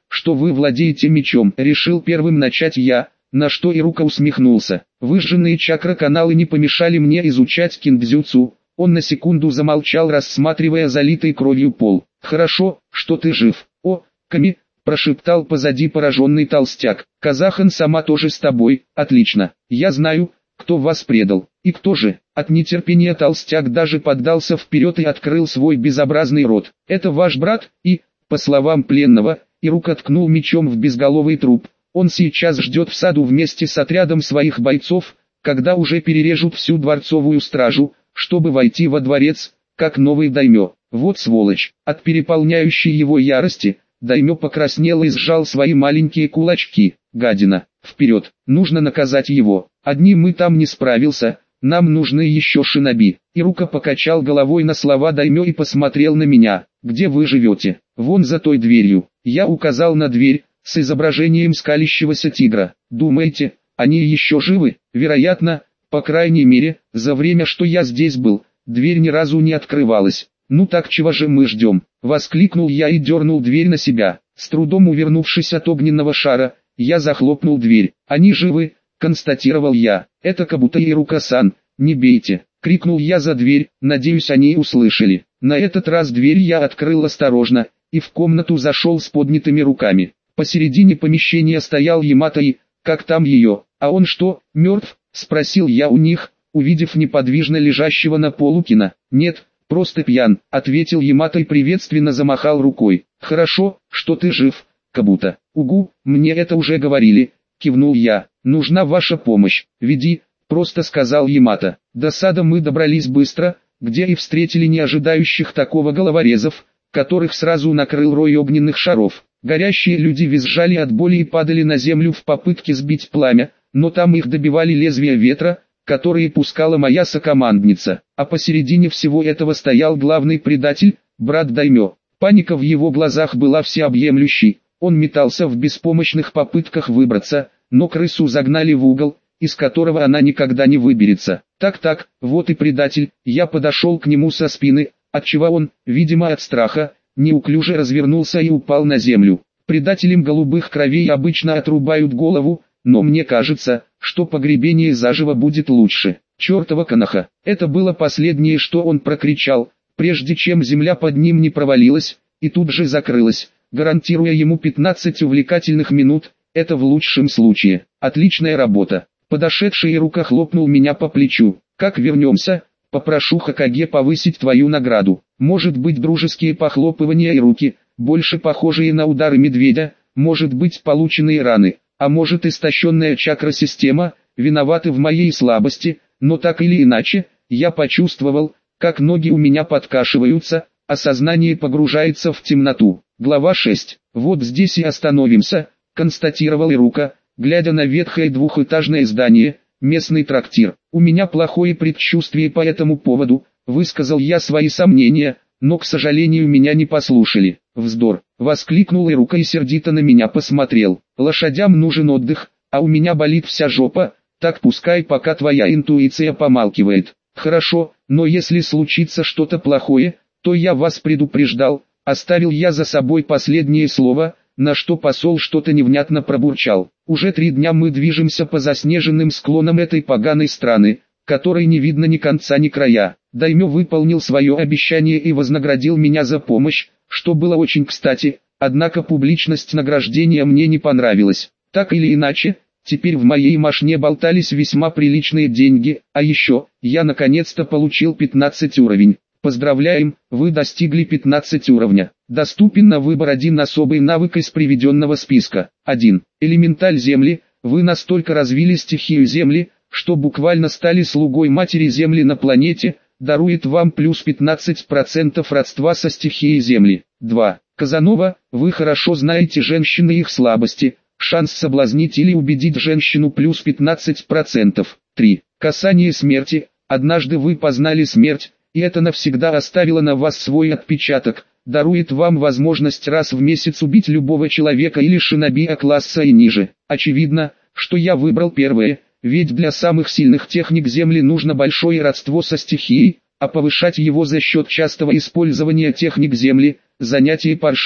Speaker 1: что вы владеете мечом. Решил первым начать я, на что Ирука усмехнулся. Выжженные чакра-каналы не помешали мне изучать киндзюцу. Он на секунду замолчал, рассматривая залитый кровью пол. «Хорошо, что ты жив. О, Ками!» – прошептал позади пораженный толстяк. «Казахан сама тоже с тобой. Отлично. Я знаю, кто вас предал. И кто же?» От нетерпения толстяк даже поддался вперед и открыл свой безобразный рот. «Это ваш брат?» И, по словам пленного, Ирука ткнул мечом в безголовый труп. «Он сейчас ждет в саду вместе с отрядом своих бойцов, когда уже перережут всю дворцовую стражу, чтобы войти во дворец, как новый даймё. Вот сволочь!» От переполняющей его ярости, даймё покраснел и сжал свои маленькие кулачки. «Гадина! Вперед! Нужно наказать его! Одним мы там не справился, нам нужны еще шиноби!» Ирука покачал головой на слова даймё и посмотрел на меня. «Где вы живете?» «Вон за той дверью». Я указал на дверь, с изображением скалящегося тигра. «Думаете, они еще живы?» «Вероятно, по крайней мере, за время, что я здесь был, дверь ни разу не открывалась». «Ну так чего же мы ждем?» — воскликнул я и дернул дверь на себя. С трудом увернувшись от огненного шара, я захлопнул дверь. «Они живы», — констатировал я. «Это Кабута и Ирука-сан, не бейте!» — крикнул я за дверь, надеюсь, они услышали. На этот раз дверь я открыл осторожно, и в комнату зашел с поднятыми руками. Посередине помещения стоял Ямато и, как там ее, «А он что, мертв?» — спросил я у них, увидев неподвижно лежащего на полу Кина. «Нет, просто пьян», — ответил Ямато и приветственно замахал рукой. «Хорошо, что ты жив, Кабута». «Угу, мне это уже говорили», — кивнул я. «Нужна ваша помощь. Веди», — просто сказал Ямато. До сада мы добрались быстро, где и встретили неожидающих такого головорезов, которых сразу накрыл рой огненных шаров. Горящие люди визжали от боли и падали на землю в попытке сбить пламя, но там их добивали лезвия ветра, которые пускала моя сокомандница. А посередине всего этого стоял главный предатель, брат Даймё. Паника в его глазах была всеобъемлющей. Он метался в беспомощных попытках выбраться, но крысу загнали в угол, из которого она никогда не выберется. Так-так, вот и предатель. Я подошел к нему со спины, отчего он, видимо от страха, неуклюже развернулся и упал на землю. Предателям голубых кровей обычно отрубают голову, но мне кажется, что погребение заживо будет лучше. Чертова канаха! Это было последнее, что он прокричал, прежде чем земля под ним не провалилась, и тут же закрылась, гарантируя ему пятнадцать увлекательных минут, это в лучшем случае. Отличная работа. Подошедший Ирука хлопнул меня по плечу. «Как вернемся, попрошу Хокаге повысить твою награду». Может быть, дружеские похлопывания и руки, больше похожие на удары медведя, может быть, полученные раны, а может, истощенная чакра-система, виноваты в моей слабости, но так или иначе, я почувствовал, как ноги у меня подкашиваются, а сознание погружается в темноту. Глава шесть. «Вот здесь и остановимся», — констатировал Ирука, глядя на ветхое двухэтажное здание, местный трактир. «У меня плохое предчувствие по этому поводу», — высказал я свои сомнения, но, к сожалению, меня не послушали. «Вздор!» — воскликнул Ирука и сердито на меня посмотрел. «Лошадям нужен отдых, а у меня болит вся жопа, так пускай пока твоя интуиция помалкивает». «Хорошо, но если случится что-то плохое, то я вас предупреждал», — оставил я за собой последнее слово, на что посол что-то невнятно пробурчал. Уже три дня мы движемся по заснеженным склонам этой поганой страны, которой не видно ни конца ни края. Даймё выполнил свое обещание и вознаградил меня за помощь, что было очень кстати, однако публичность награждения мне не понравилась. Так или иначе, теперь в моей мошне болтались весьма приличные деньги, а еще, я наконец-то получил пятнадцать уровень. Поздравляем, вы достигли пятнадцать уровня. Доступен на выбор один особый навык из приведенного списка. один. Элементаль земли. Вы настолько развили стихию земли, что буквально стали слугой матери земли на планете, дарует вам плюс пятнадцать процентов родства со стихией земли. два. Казанова. Вы хорошо знаете женщин и их слабости. Шанс соблазнить или убедить женщину плюс пятнадцать процентов. три. Касание смерти. Однажды вы познали смерть, и это навсегда оставило на вас свой отпечаток, дарует вам возможность раз в месяц убить любого человека или шиноби класса и ниже. Очевидно, что я выбрал первое, ведь для самых сильных техник земли нужно большое родство со стихией, а повышать его за счет частого использования техник земли – занятие паршивое.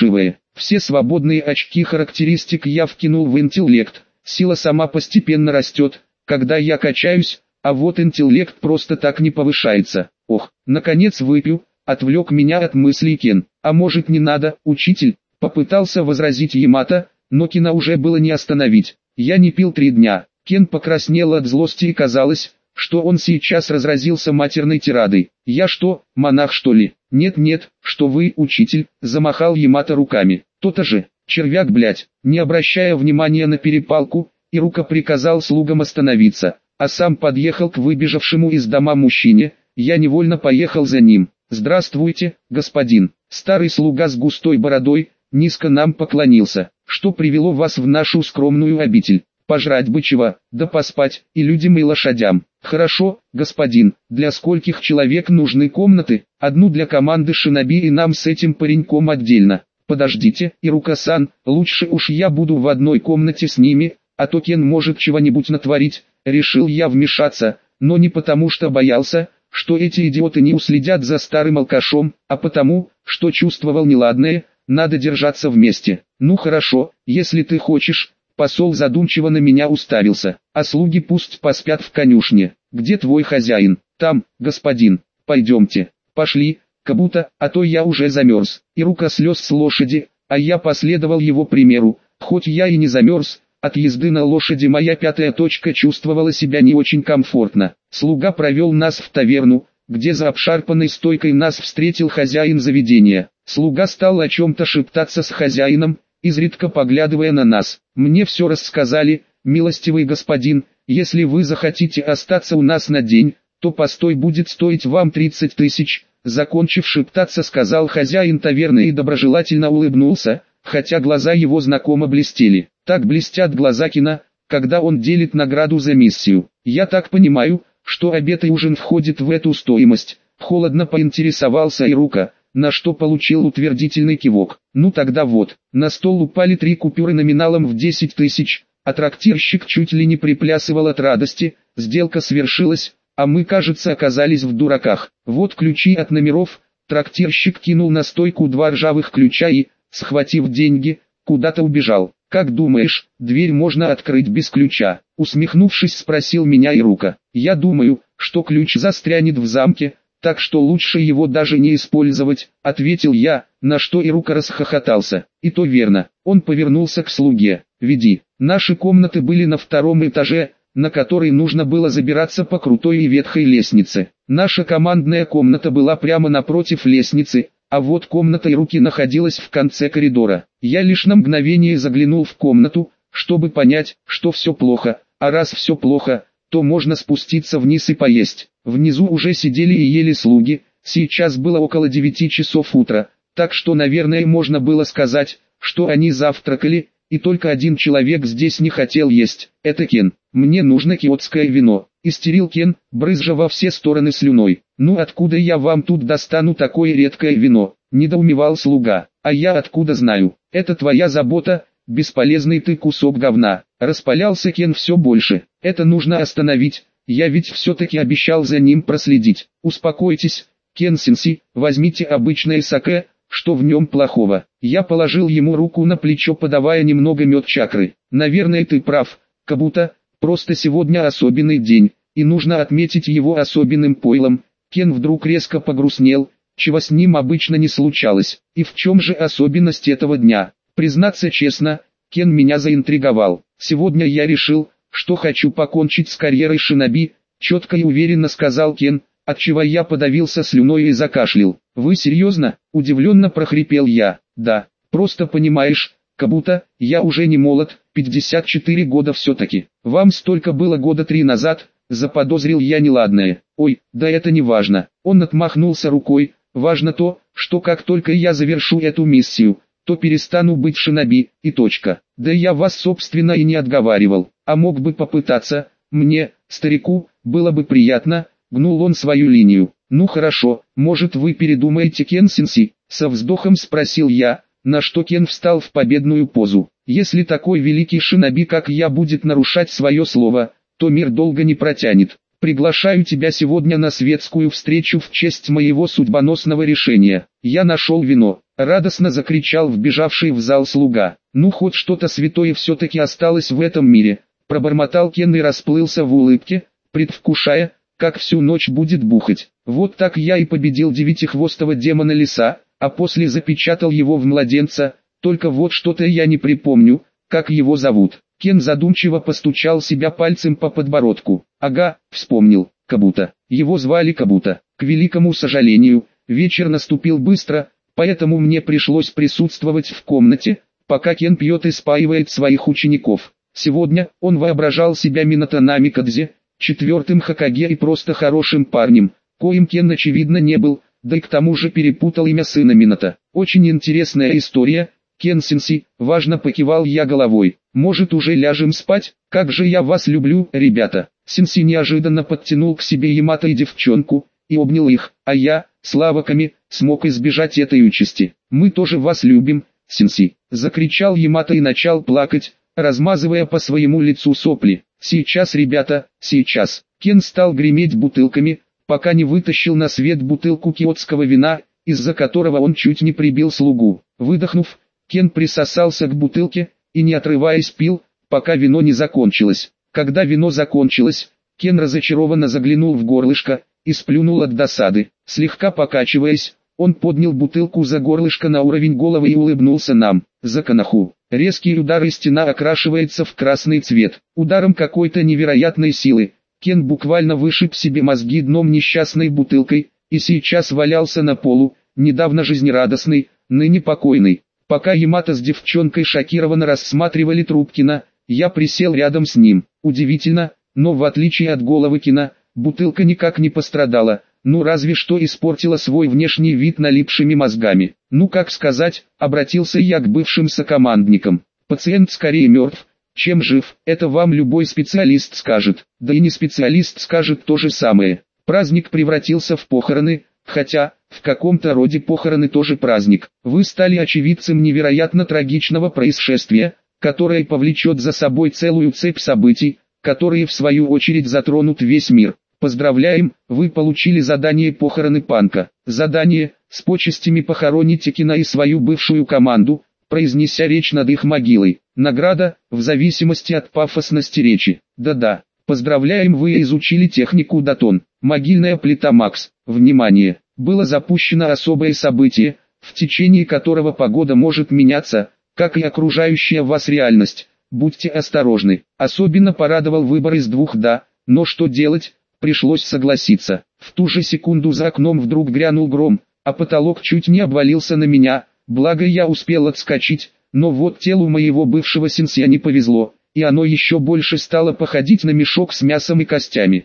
Speaker 1: Все свободные очки характеристик я вкинул в интеллект, сила сама постепенно растет, когда я качаюсь, а вот интеллект просто так не повышается. Ох, наконец выпью, отвлек меня от мыслей Кен. А может не надо, учитель? Попытался возразить Ямато, но Кена уже было не остановить. Я не пил три дня. Кен покраснел от злости и казалось, что он сейчас разразился матерной тирадой. Я что, монах что ли? Нет-нет, что вы, учитель, замахал Ямато руками. То-то же, червяк блять, не обращая внимания на перепалку, Ирука приказал слугам остановиться, а сам подъехал к выбежавшему из дома мужчине, я невольно поехал за ним. «Здравствуйте, господин». Старый слуга с густой бородой низко нам поклонился. «Что привело вас в нашу скромную обитель? Пожрать бы чего, да поспать, и людям и лошадям». «Хорошо, господин, для скольких человек нужны комнаты?» «Одну для команды шиноби и нам с этим пареньком отдельно». «Подождите, Ирука-сан, лучше уж я буду в одной комнате с ними, а то Кен может чего-нибудь натворить». Решил я вмешаться, но не потому что боялся, что эти идиоты не уследят за старым алкашом, а потому, что чувствовал неладное, надо держаться вместе. «Ну хорошо, если ты хочешь». Посол задумчиво на меня уставился. «А слуги пусть поспят в конюшне. Где твой хозяин?» «Там, господин». «Пойдемте». «Пошли, Кабуто, а то я уже замерз». Ирука слез с лошади, а я последовал его примеру. Хоть я и не замерз, от езды на лошади моя пятая точка чувствовала себя не очень комфортно. Слуга провел нас в таверну, где за обшарпанной стойкой нас встретил хозяин заведения. Слуга стал о чем-то шептаться с хозяином, изредка поглядывая на нас. «Мне все рассказали, милостивый господин, если вы захотите остаться у нас на день, то постой будет стоить вам тридцать тысяч». Закончив шептаться, сказал хозяин таверны и доброжелательно улыбнулся, хотя глаза его знакомо блестели. Так блестят глаза Кена, когда он делит награду за миссию. «Я так понимаю, что обед и ужин входит в эту стоимость», холодно поинтересовался Ирука, на что получил утвердительный кивок. «Ну тогда вот». На стол упали три купюры номиналом в десять тысяч, а трактирщик чуть ли не приплясывал от радости. Сделка свершилась, а мы, кажется, оказались в дураках. «Вот ключи от номеров». Трактирщик кинул на стойку два ржавых ключа и, схватив деньги, куда-то убежал. «Как думаешь, дверь можно открыть без ключа?» Усмехнувшись, спросил меня Ирука. «Я думаю, что ключ застрянет в замке, так что лучше его даже не использовать», ответил я, на что Ирука расхохотался. «И то верно». Он повернулся к слуге. «Веди». Наши комнаты были на втором этаже, на который нужно было забираться по крутой и ветхой лестнице. Наша командная комната была прямо напротив лестницы, а вот комната Ируки находилась в конце коридора. Я лишь на мгновение заглянул в комнату, чтобы понять, что все плохо, а раз все плохо, то можно спуститься вниз и поесть. Внизу уже сидели и ели слуги, сейчас было около девяти часов утра, так что, наверное, можно было сказать, что они завтракали, и только один человек здесь не хотел есть, это Кен. «Мне нужно киотское вино», — истерил Кен, брызжа во все стороны слюной. «Ну откуда я вам тут достану такое редкое вино?» — недоумевал слуга. «А я откуда знаю? Это твоя забота, бесполезный ты кусок говна». Распалялся Кен все больше. «Это нужно остановить, я ведь все-таки обещал за ним проследить». «Успокойтесь, Кен-сенси, возьмите обычное саке, что в нем плохого?» Я положил ему руку на плечо, подавая немного мед чакры. «Наверное, ты прав, Кабуто, просто сегодня особенный день, и нужно отметить его особенным пойлом». Кен вдруг резко погрустнел, чего с ним обычно не случалось. «И в чем же особенность этого дня?» Признаться честно, Кен меня заинтриговал. «Сегодня я решил, что хочу покончить с карьерой шиноби», четко и уверенно сказал Кен, отчего я подавился слюной и закашлял. «Вы серьезно?» – удивленно прохрипел я. «Да, просто понимаешь, Кабуто, я уже не молод, пятьдесят четыре года все-таки. Вам столько было года три назад», – заподозрил я неладное. «Ой, да это не важно». Он отмахнулся рукой. «Важно то, что как только я завершу эту миссию, то перестану быть шиноби, и точка. Да я вас собственно и не отговаривал, а мог бы попытаться, мне, старику, было бы приятно». Гнул он свою линию. «Ну хорошо, может вы передумаете, Кен-сенси?» Со вздохом спросил я, на что Кен встал в победную позу. «Если такой великий шиноби, как я, будет нарушать свое слово, то мир долго не протянет. Приглашаю тебя сегодня на светскую встречу в честь моего судьбоносного решения». Я нашел вино, радостно закричал вбежавший в зал слуга. Ну хоть что-то святое все-таки осталось в этом мире, пробормотал Кен и расплылся в улыбке, предвкушая, как всю ночь будет бухать. Вот так я и победил девятихвостого демона леса, а после запечатал его в младенца, только вот что-то я не припомню, как его зовут. Кен задумчиво постучал себя пальцем по подбородку. Ага, вспомнил, Кабуто. Его звали Кабуто. К великому сожалению, вечер наступил быстро, поэтому мне пришлось присутствовать в комнате, пока Кен пьет и спаивает своих учеников. Сегодня он воображал себя Минато Намикадзе, четвертым Хокаге и просто хорошим парнем, коим Кен очевидно не был, да и к тому же перепутал имя сына Минато. Очень интересная история, Кен-сенсей, важно покивал я головой. Может уже ляжем спать? Как же я вас люблю, ребята. Сенсей неожиданно подтянул к себе Ямато и девчонку, и обнял их, а я, славаками, смог избежать этой участи. Мы тоже вас любим, Сенсей, закричал Ямато и начал плакать, размазывая по своему лицу сопли. Сейчас, ребята, сейчас. Кен стал греметь бутылками, пока не вытащил на свет бутылку киотского вина, из-за которого он чуть не прибил слугу. Выдохнув, Кен присосался к бутылке и не отрываясь пил, пока вино не закончилось. Когда вино закончилось, Кен разочарованно заглянул в горлышко и сплюнул от досады. Слегка покачиваясь, он поднял бутылку за горлышко на уровень головы и улыбнулся нам. Заканаху. Резкий удар и стена окрашивается в красный цвет. Ударом какой-то невероятной силы Кен буквально вышиб себе мозги дном несчастной бутылкой и сейчас валялся на полу, недавно жизнерадостный, ныне покойный. Пока Ямато с девчонкой шокированно рассматривали труп Кена, я присел рядом с ним. Удивительно, но в отличие от головы Кена, бутылка никак не пострадала, ну разве что испортила свой внешний вид налипшими мозгами. Ну как сказать, обратился я к бывшим сокомандникам. Пациент скорее мертв, чем жив, это вам любой специалист скажет, да и не специалист скажет то же самое. Праздник превратился в похороны, хотя, в каком-то роде похороны тоже праздник. Вы стали очевидцем невероятно трагичного происшествия, которое повлечет за собой целую цепь событий, которые в свою очередь затронут весь мир. Поздравляем, вы получили задание похороны Панка. Задание, с почестями похороните Кена и свою бывшую команду, произнеся речь над их могилой. Награда, в зависимости от пафосности речи. Да-да, поздравляем, вы изучили технику Датон. Могильная плита Макс. Внимание! Было запущено особое событие, в течение которого погода может меняться, как и окружающая вас реальность. Будьте осторожны. Особенно порадовал выбор из двух «да», но что делать, пришлось согласиться. В ту же секунду за окном вдруг грянул гром, а потолок чуть не обвалился на меня, благо я успел отскочить, но вот телу моего бывшего сенсея не повезло, и оно еще больше стало походить на мешок с мясом и костями.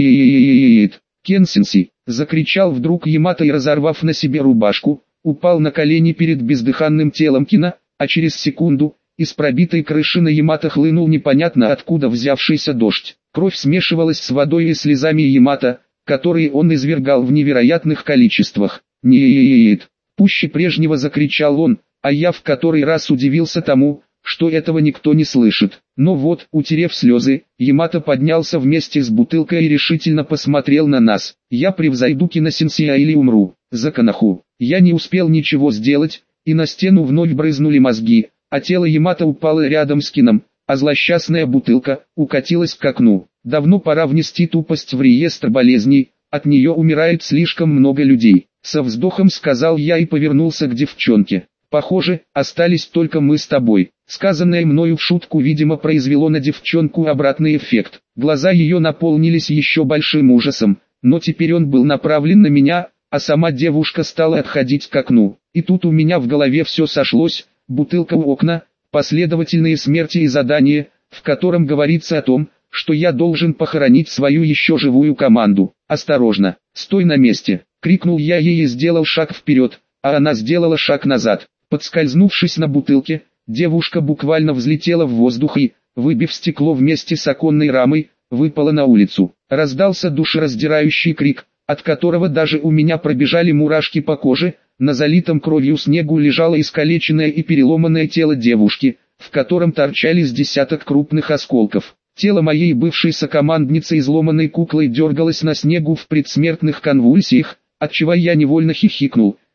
Speaker 1: «Нет, Кен-сенсей!» — закричал вдруг Ямато и, разорвав на себе рубашку, упал на колени перед бездыханным телом Кена, а через секунду, из пробитой крыши на Ямато хлынул непонятно откуда взявшийся дождь. Кровь смешивалась с водой и слезами Ямато, которые он извергал в невероятных количествах. «Нет!» — пуще прежнего закричал он, а я в который раз удивился тому, что этого никто не слышит. Но вот, утерев слезы, Ямато поднялся вместе с бутылкой и решительно посмотрел на нас. «Я превзойду Кена-сенсея или умру, Заканаху». Я не успел ничего сделать, и на стену вновь брызнули мозги, а тело Ямато упало рядом с Кеном, а злосчастная бутылка укатилась к окну. Давно пора внести тупость в реестр болезней, от нее умирает слишком много людей. Со вздохом сказал я и повернулся к девчонке. Похоже, остались только мы с тобой. Сказанное мною в шутку видимо произвело на девчонку обратный эффект. Глаза ее наполнились еще большим ужасом, но теперь он был направлен на меня, а сама девушка стала отходить к окну. И тут у меня в голове все сошлось, бутылка у окна, последовательные смерти и задание, в котором говорится о том, что я должен похоронить свою еще живую команду. «Осторожно, стой на месте!» — крикнул я ей и сделал шаг вперед, а она сделала шаг назад. Подскользнувшись на бутылке, девушка буквально взлетела в воздух и, выбив стекло вместе с оконной рамой, выпала на улицу. Раздался душераздирающий крик, от которого даже у меня пробежали мурашки по коже. На залитом кровью снегу лежало искалеченное и переломанное тело девушки, в котором торчали с десяток крупных осколков. Тело моей бывшей сокомандницы изломанной куклой дергалось на снегу в предсмертных конвульсиях, отчего я невольно хихикнул,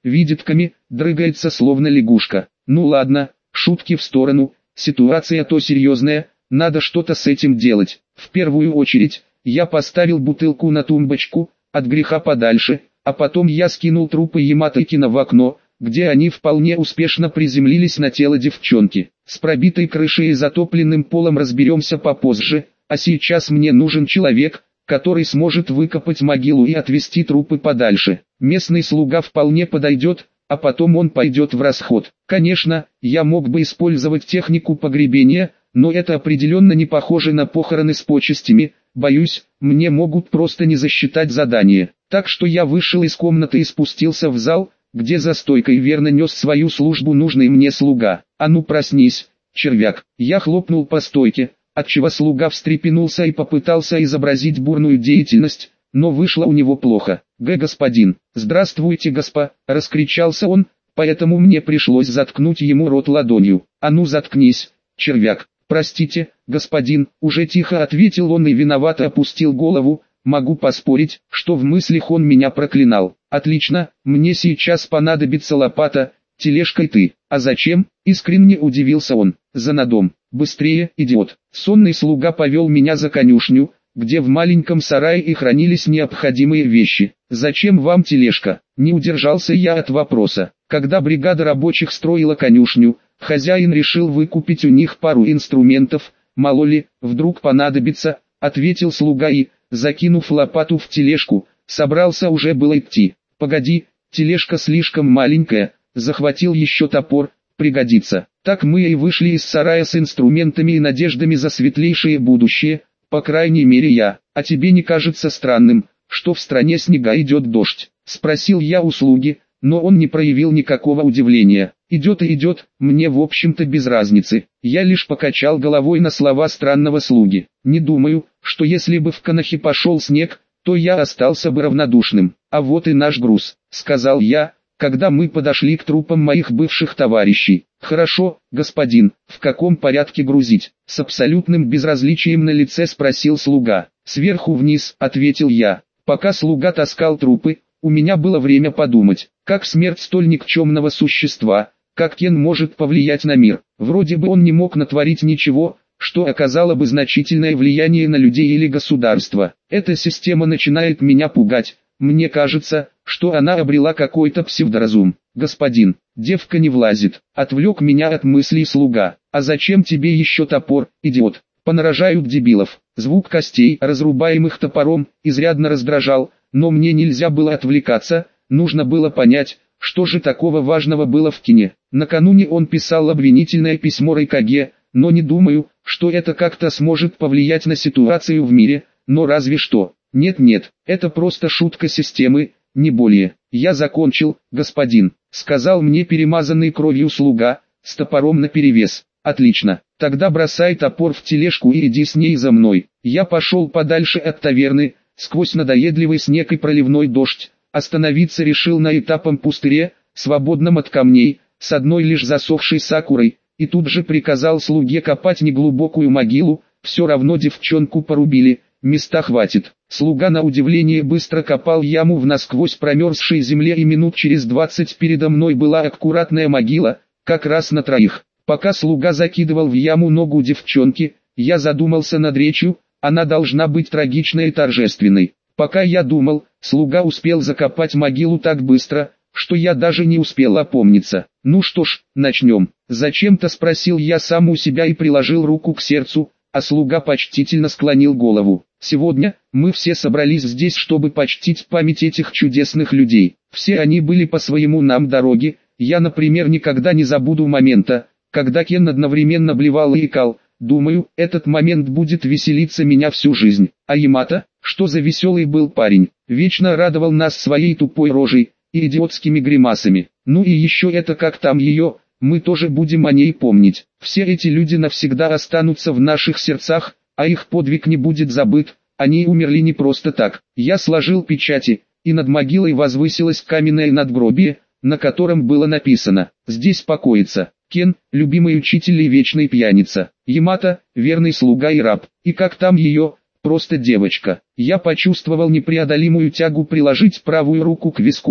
Speaker 1: видитками, дрыгается словно лягушка. Ну ладно, шутки в сторону, ситуация то серьезная, надо что-то с этим делать. В первую очередь, я поставил бутылку на тумбочку, от греха подальше, а потом я скинул трупы Ямато и Кина в окно, где они вполне успешно приземлились на тело девчонки. С пробитой крышей и затопленным полом разберемся попозже, а сейчас мне нужен человек, который сможет выкопать могилу и отвезти трупы подальше. Местный слуга вполне подойдет, а потом он пойдет в расход. Конечно, я мог бы использовать технику погребения, но это определенно не похоже на похороны с почестями, боюсь, мне могут просто не засчитать задание. Так что я вышел из комнаты и спустился в зал, где за стойкой верно нес свою службу нужный мне слуга. «А ну проснись, червяк!» Я хлопнул по стойке, отчего слуга встрепенулся и попытался изобразить бурную деятельность, но вышло у него плохо. «Г, господин!» «Здравствуйте, госпо!» — раскричался он, поэтому мне пришлось заткнуть ему рот ладонью. «А ну заткнись, червяк!» «Простите, господин!» — уже тихо ответил он и виновато опустил голову. Могу поспорить, что в мыслях он меня проклинал. «Отлично, мне сейчас понадобится лопата, тележкой ты». «А зачем?» — искренне удивился он. «За надом». «Быстрее, идиот». Сонный слуга повел меня за конюшню, где в маленьком сарае и хранились необходимые вещи. «Зачем вам тележка?» Не удержался я от вопроса. Когда бригада рабочих строила конюшню, хозяин решил выкупить у них пару инструментов. «Мало ли, вдруг понадобится», — ответил слуга и, закинув лопату в тележку, собрался уже было идти. «Погоди, тележка слишком маленькая», захватил еще топор, пригодится. Так мы и вышли из сарая с инструментами и надеждами за светлейшее будущее, по крайней мере я. «А тебе не кажется странным, что в стране снега идет дождь?» Спросил я у слуги, но он не проявил никакого удивления. «Идет и идет, мне в общем-то без разницы». Я лишь покачал головой на слова странного слуги. «Не думаю, что если бы в Конохе пошел снег, то я остался бы равнодушным. А вот и наш груз», — сказал я, когда мы подошли к трупам моих бывших товарищей. «Хорошо, господин, в каком порядке грузить?» С абсолютным безразличием на лице спросил слуга. «Сверху вниз», — ответил я. Пока слуга таскал трупы, у меня было время подумать, как смерть столь никчемного существа, как Кен может повлиять на мир. Вроде бы он не мог натворить ничего, что оказало бы значительное влияние на людей или государство. Эта система начинает меня пугать. Мне кажется, что она обрела какой-то псевдоразум. «Господин, девка не влазит», — отвлек меня от мыслей слуга. «А зачем тебе еще топор, идиот? Понарожают дебилов». Звук костей, разрубаемых топором, изрядно раздражал, но мне нельзя было отвлекаться, нужно было понять, что же такого важного было в Кине. Накануне он писал обвинительное письмо Райкаге, но не думаю, что это как-то сможет повлиять на ситуацию в мире, но разве что. «Нет-нет, это просто шутка системы, не более. Я закончил, господин», — сказал мне перемазанный кровью слуга, с топором наперевес. «Отлично, тогда бросай топор в тележку и иди с ней за мной». Я пошел подальше от таверны, сквозь надоедливый снег и проливной дождь. Остановиться решил на этапом пустыре, свободном от камней, с одной лишь засохшей сакурой, и тут же приказал слуге копать неглубокую могилу, все равно девчонку порубили, места хватит. Слуга на удивление быстро копал яму в насквозь промерзшей земле, и минут через двадцать передо мной была аккуратная могила, как раз на троих. Пока слуга закидывал в яму ногу девчонки, я задумался над речью, она должна быть трагичной и торжественной. Пока я думал, слуга успел закопать могилу так быстро, что я даже не успел опомниться. «Ну что ж, начнем». Зачем-то спросил я сам у себя и приложил руку к сердцу, а слуга почтительно склонил голову. «Сегодня мы все собрались здесь, чтобы почтить память этих чудесных людей. Все они были по своему нам дороге. Я, например, никогда не забуду момента, когда Кен одновременно блевал и икал. Думаю, этот момент будет веселиться меня всю жизнь. А Ямато, что за веселый был парень, вечно радовал нас своей тупой рожей и идиотскими гримасами. Ну и еще это, как там ее, мы тоже будем о ней помнить. Все эти люди навсегда останутся в наших сердцах, а их подвиг не будет забыт. Они умерли не просто так». Я сложил печати, и над могилой возвысилось каменное надгробие, на котором было написано: «Здесь покоится Кен, любимый учитель и вечный пьяница. Ямато, верный слуга и раб». И как там ее, просто девочка. Я почувствовал непреодолимую тягу приложить правую руку к виску,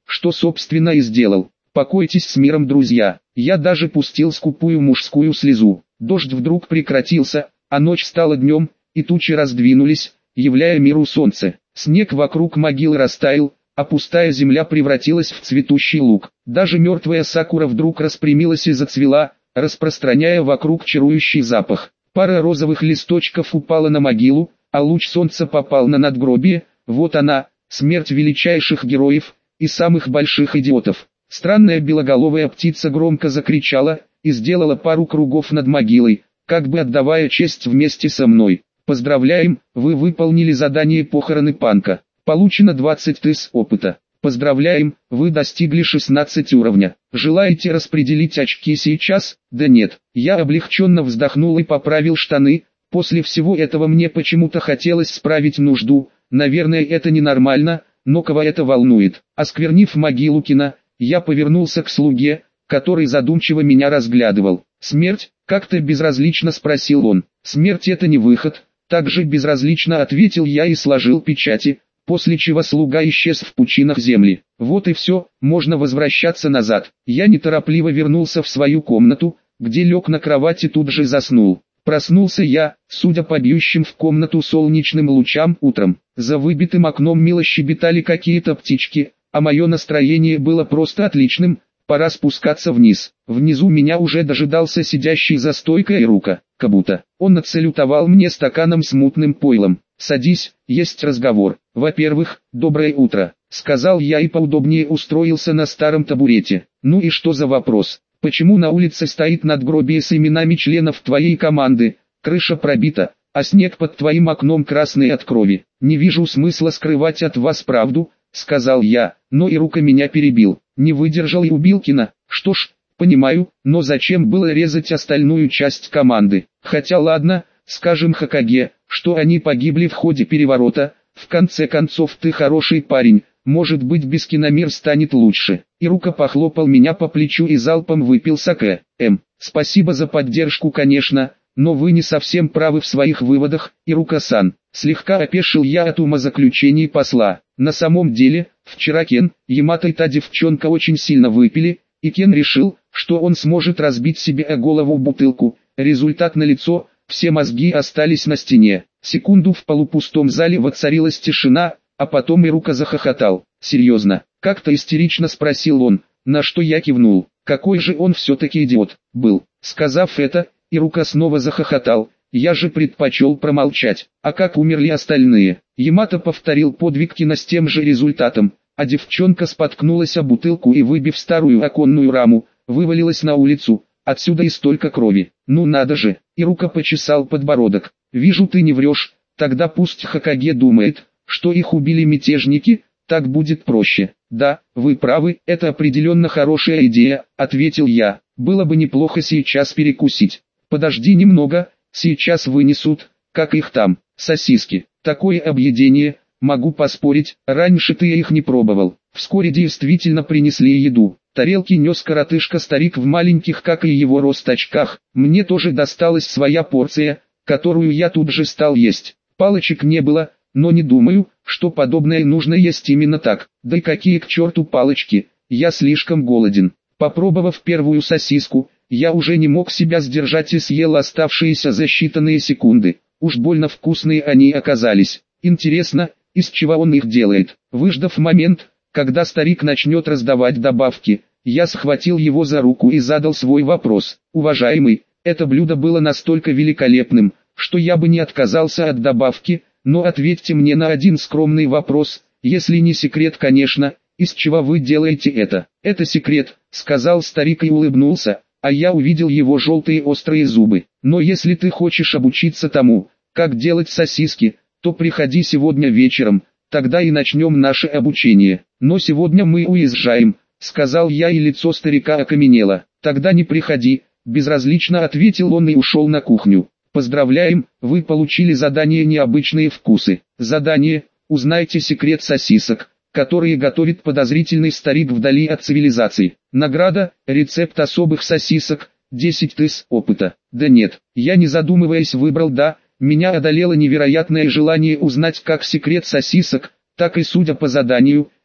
Speaker 1: что собственно и сделал. Покойтесь с миром, друзья. Я даже пустил скупую мужскую слезу. Дождь вдруг прекратился, а ночь стала днем, и тучи раздвинулись, являя миру солнце. Снег вокруг могил растаял, а пустая земля превратилась в цветущий луг. Даже мертвая сакура вдруг распрямилась и зацвела, распространяя вокруг чарующий запах. Пара розовых листочков упала на могилу, а луч солнца попал на надгробие. Вот она, смерть величайших героев и самых больших идиотов. Странная белоголовая птица громко закричала и сделала пару кругов над могилой, как бы отдавая честь вместе со мной. Поздравляем, вы выполнили задание похороны Панка. Получено двадцать тысяч опыта. Поздравляем, вы достигли шестнадцать уровня. Желаете распределить очки сейчас? Да нет. Я облегченно вздохнул и поправил штаны. После всего этого мне почему-то хотелось справить нужду. Наверное, это ненормально, но кого это волнует? Осквернив могилу Кина, я повернулся к слуге, который задумчиво меня разглядывал. «Смерть?» — как-то безразлично спросил он. «Смерть — это не выход», — также безразлично ответил я и сложил печати, после чего слуга исчез в пучинах земли. Вот и все, можно возвращаться назад. Я неторопливо вернулся в свою комнату, где лег на кровати и тут же заснул. Проснулся я, судя по бьющим в комнату солнечным лучам, утром. За выбитым окном мило щебетали какие-то птички, а мое настроение было просто отличным. Пора спускаться вниз. Внизу меня уже дожидался сидящий за стойкой Ирука, Кабуто. Он отсалютовал мне стаканом с мутным пойлом. «Садись, есть разговор». «Во-первых, доброе утро», — сказал я и поудобнее устроился на старом табурете. «Ну и что за вопрос? Почему на улице стоит надгробие с именами членов твоей команды, крыша пробита, а снег под твоим окном красный от крови? Не вижу смысла скрывать от вас правду», — сказал я, но Ирука меня перебил. Не выдержал и убил Кина. Что ж, понимаю, но зачем было резать остальную часть команды? Хотя ладно, скажем Хокаге, что они погибли в ходе переворота. В конце концов, ты хороший парень, может быть, без Кина мир станет лучше. Ирука похлопал меня по плечу и залпом выпил саке. Эм, спасибо за поддержку, конечно, но вы не совсем правы в своих выводах, Ирука-сан. Слегка опешил я от умозаключений посла. На самом деле, вчера Кен, Ямато и та девчонка очень сильно выпили, и Кен решил, что он сможет разбить себе о голову бутылку. Результат налицо, все мозги остались на стене. Секунду в полупустом зале воцарилась тишина, а потом Ирука захохотал. «Серьезно?» — как-то истерично спросил он, на что я кивнул. Какой же он все-таки идиот был. Сказав это, Ирука снова захохотал. Я же предпочел промолчать. А как умерли остальные? Ямато повторил подвиг Кина с тем же результатом, а девчонка споткнулась о бутылку и, выбив старую оконную раму, вывалилась на улицу. Отсюда и столько крови. Ну надо же. Ирука почесал подбородок. Вижу, ты не врешь. Тогда пусть Хокаге думает, что их убили мятежники, так будет проще. Да, вы правы, это определенно хорошая идея, ответил я. Было бы неплохо сейчас перекусить. Подожди немного. Сейчас вынесут, как их там, сосиски. Такое объедение, могу поспорить, раньше ты их не пробовал. Вскоре действительно принесли еду. Тарелки нес коротышка-старик в маленьких, как и его рост, очках. Мне тоже досталась своя порция, которую я тут же стал есть. Палочек не было, но не думаю, что подобное нужно есть именно так. Да и какие к черту палочки, я слишком голоден. Попробовав первую сосиску, я уже не мог себя сдержать и съел оставшиеся за считанные секунды. Уж больно вкусные они оказались. Интересно, из чего он их делает? Выждав момент, когда старик начнет раздавать добавки, я схватил его за руку и задал свой вопрос. «Уважаемый, это блюдо было настолько великолепным, что я бы не отказался от добавки, но ответьте мне на один скромный вопрос, если не секрет, конечно, из чего вы делаете это?» «Это секрет», — сказал старик и улыбнулся, а я увидел его желтые острые зубы. «Но если ты хочешь обучиться тому, как делать сосиски, то приходи сегодня вечером, тогда и начнем наше обучение. Но сегодня мы уезжаем», — сказал я, и лицо старика окаменело. «Тогда не приходи», — безразлично ответил он и ушел на кухню. «Поздравляем, вы получили задание «Необычные вкусы». Задание: узнайте секрет сосисок, которые готовит подозрительный старик вдали от цивилизации. Награда: рецепт особых сосисок, десять тысяч опыта. Да нет, я не задумываясь выбрал «да». Меня одолело невероятное желание узнать как секрет сосисок, так и, судя по заданию,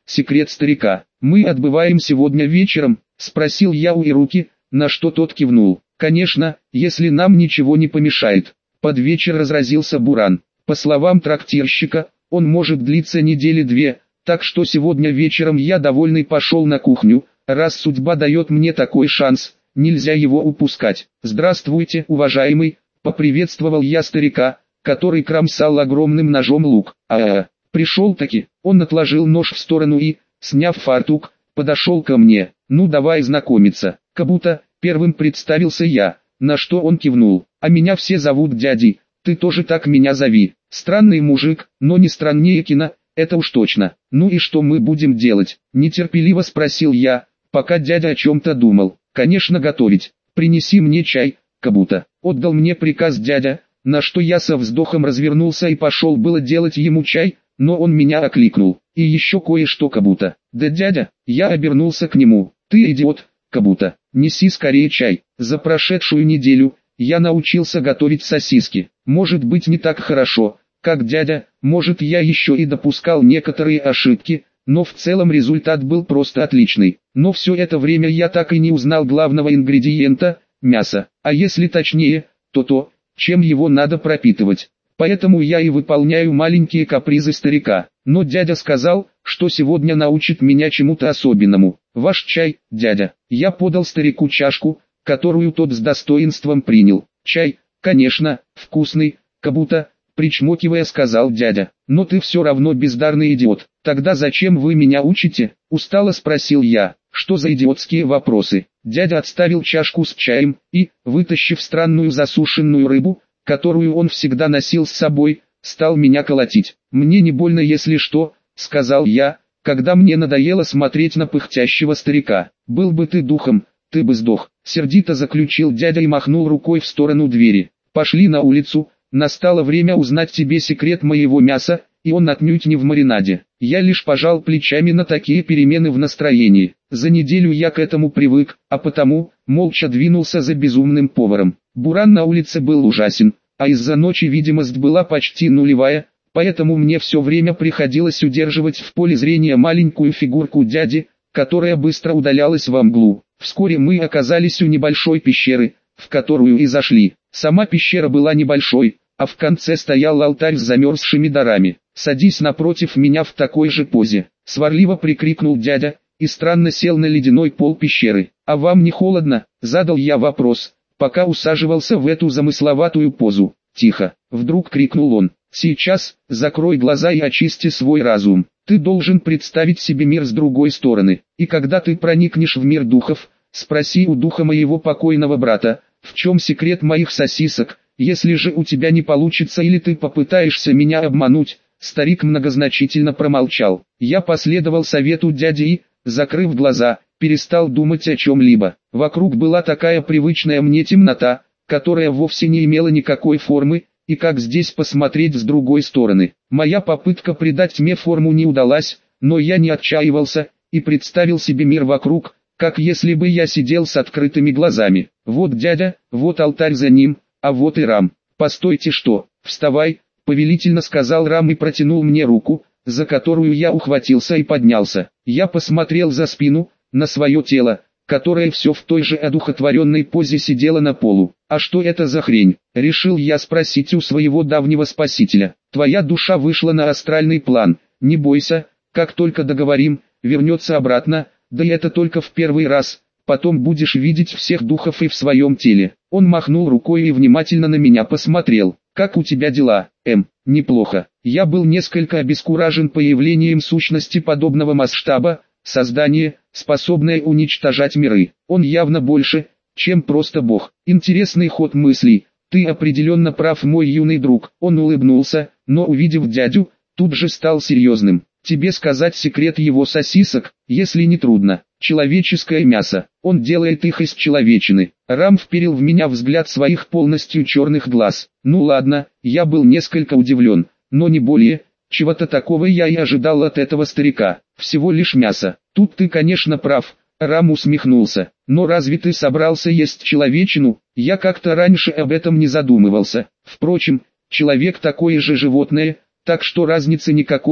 Speaker 1: секрет старика. Мы отбываем сегодня вечером, спросил я у Ируки, на что тот кивнул. Конечно, если нам ничего не помешает. Под вечер разразился буран. По словам трактирщика, он может длиться недели две, так что сегодня вечером я довольный пошел на кухню. Раз судьба дает мне такой шанс, нельзя его упускать. Здравствуйте, уважаемый, поприветствовал я старика, который кромсал огромным ножом лук. А-а-а, пришел-таки. Он отложил нож в сторону и, сняв фартук, подошел ко мне. Ну давай знакомиться. Кабута, первым представился я, на что он кивнул. А меня все зовут дядей, ты тоже так меня зови. Странный мужик, но не страннее Кина, это уж точно. Ну и что мы будем делать? Нетерпеливо спросил я, пока дядя о чем-то думал. Конечно готовить. Принеси мне чай, Кабута. Отдал мне приказ дядя, на что я со вздохом развернулся и пошел было делать ему чай, но он меня окликнул. И еще кое-что, Кабута. Да дядя, я обернулся к нему. Ты идиот, Кабута, неси скорее чай. За прошедшую неделю я научился готовить сосиски. Может быть не так хорошо, как дядя, может я еще и допускал некоторые ошибки, но в целом результат был просто отличный. Но все это время я так и не узнал главного ингредиента – мясо. А если точнее, то то, чем его надо пропитывать. Поэтому я и выполняю маленькие капризы старика. Но дядя сказал, что сегодня научит меня чему-то особенному. Ваш чай, дядя. Я подал старику чашку, которую тот с достоинством принял. Чай, конечно, вкусный, Кабута, причмокивая сказал дядя. Но ты все равно бездарный идиот. Тогда зачем вы меня учите? Устало спросил я. Что за идиотские вопросы? Дядя отставил чашку с чаем и, вытащив странную засушенную рыбу, которую он всегда носил с собой, стал меня колотить. «Мне не больно, если что», — сказал я, когда мне надоело смотреть на пыхтящего старика. «Был бы ты духом, ты бы сдох», — сердито заключил дядя и махнул рукой в сторону двери. «Пошли на улицу, настало время узнать тебе секрет моего мяса, и он отнюдь не в маринаде». Я лишь пожал плечами на такие перемены в настроении. За неделю я к этому привык, а потому, молча двинулся за безумным поваром. Буран на улице был ужасен, а из-за ночи видимость была почти нулевая, поэтому мне все время приходилось удерживать в поле зрения маленькую фигурку дяди, которая быстро удалялась во мглу. Вскоре мы оказались у небольшой пещеры, в которую и зашли. Сама пещера была небольшой, а в конце стоял алтарь с замерзшими дарами. «Садись напротив меня в такой же позе», — сварливо прикрикнул дядя, и странно сел на ледяной пол пещеры. «А вам не холодно?» — задал я вопрос, пока усаживался в эту замысловатую позу. «Тихо!» — вдруг крикнул он. «Сейчас, закрой глаза и очисти свой разум. Ты должен представить себе мир с другой стороны. И когда ты проникнешь в мир духов, спроси у духа моего покойного брата, в чем секрет моих сосисок. Если же у тебя не получится или ты попытаешься меня обмануть». Старик многозначительно промолчал. Я последовал совету дяди и, закрыв глаза, перестал думать о чем-либо. Вокруг была такая привычная мне темнота, которая вовсе не имела никакой формы, и как здесь посмотреть с другой стороны. Моя попытка придать тьме форму не удалась, но я не отчаивался, и представил себе мир вокруг, как если бы я сидел с открытыми глазами. Вот дядя, вот алтарь за ним, а вот и Рам. «Постойте, что? Вставай!» — повелительно сказал Рам и протянул мне руку, за которую я ухватился и поднялся. Я посмотрел за спину, на свое тело, которое все в той же одухотворенной позе сидело на полу. «А что это за хрень?» — решил я спросить у своего давнего спасителя. «Твоя душа вышла на астральный план, не бойся, как только договорим, вернется обратно, да и это только в первый раз, потом будешь видеть всех духов и в своем теле». Он махнул рукой и внимательно на меня посмотрел. «Как у тебя дела, Эм?» «Неплохо». Я был несколько обескуражен появлением сущности подобного масштаба, создание, способное уничтожать миры. Он явно больше, чем просто бог. Интересный ход мыслей. Ты определенно прав, мой юный друг. Он улыбнулся, но увидев дядю, тут же стал серьезным. Тебе сказать секрет его сосисок, если не трудно. Человеческое мясо. Он делает их из человечины. Рам вперил в меня взгляд своих полностью черных глаз. Ну ладно, я был несколько удивлен, но не более. Чего-то такого я и ожидал от этого старика. Всего лишь мясо. Тут ты, конечно, прав. Рам усмехнулся. Но разве ты собрался есть человечину? Я как-то раньше об этом не задумывался. Впрочем, человек такое же животное, так что разницы никакой.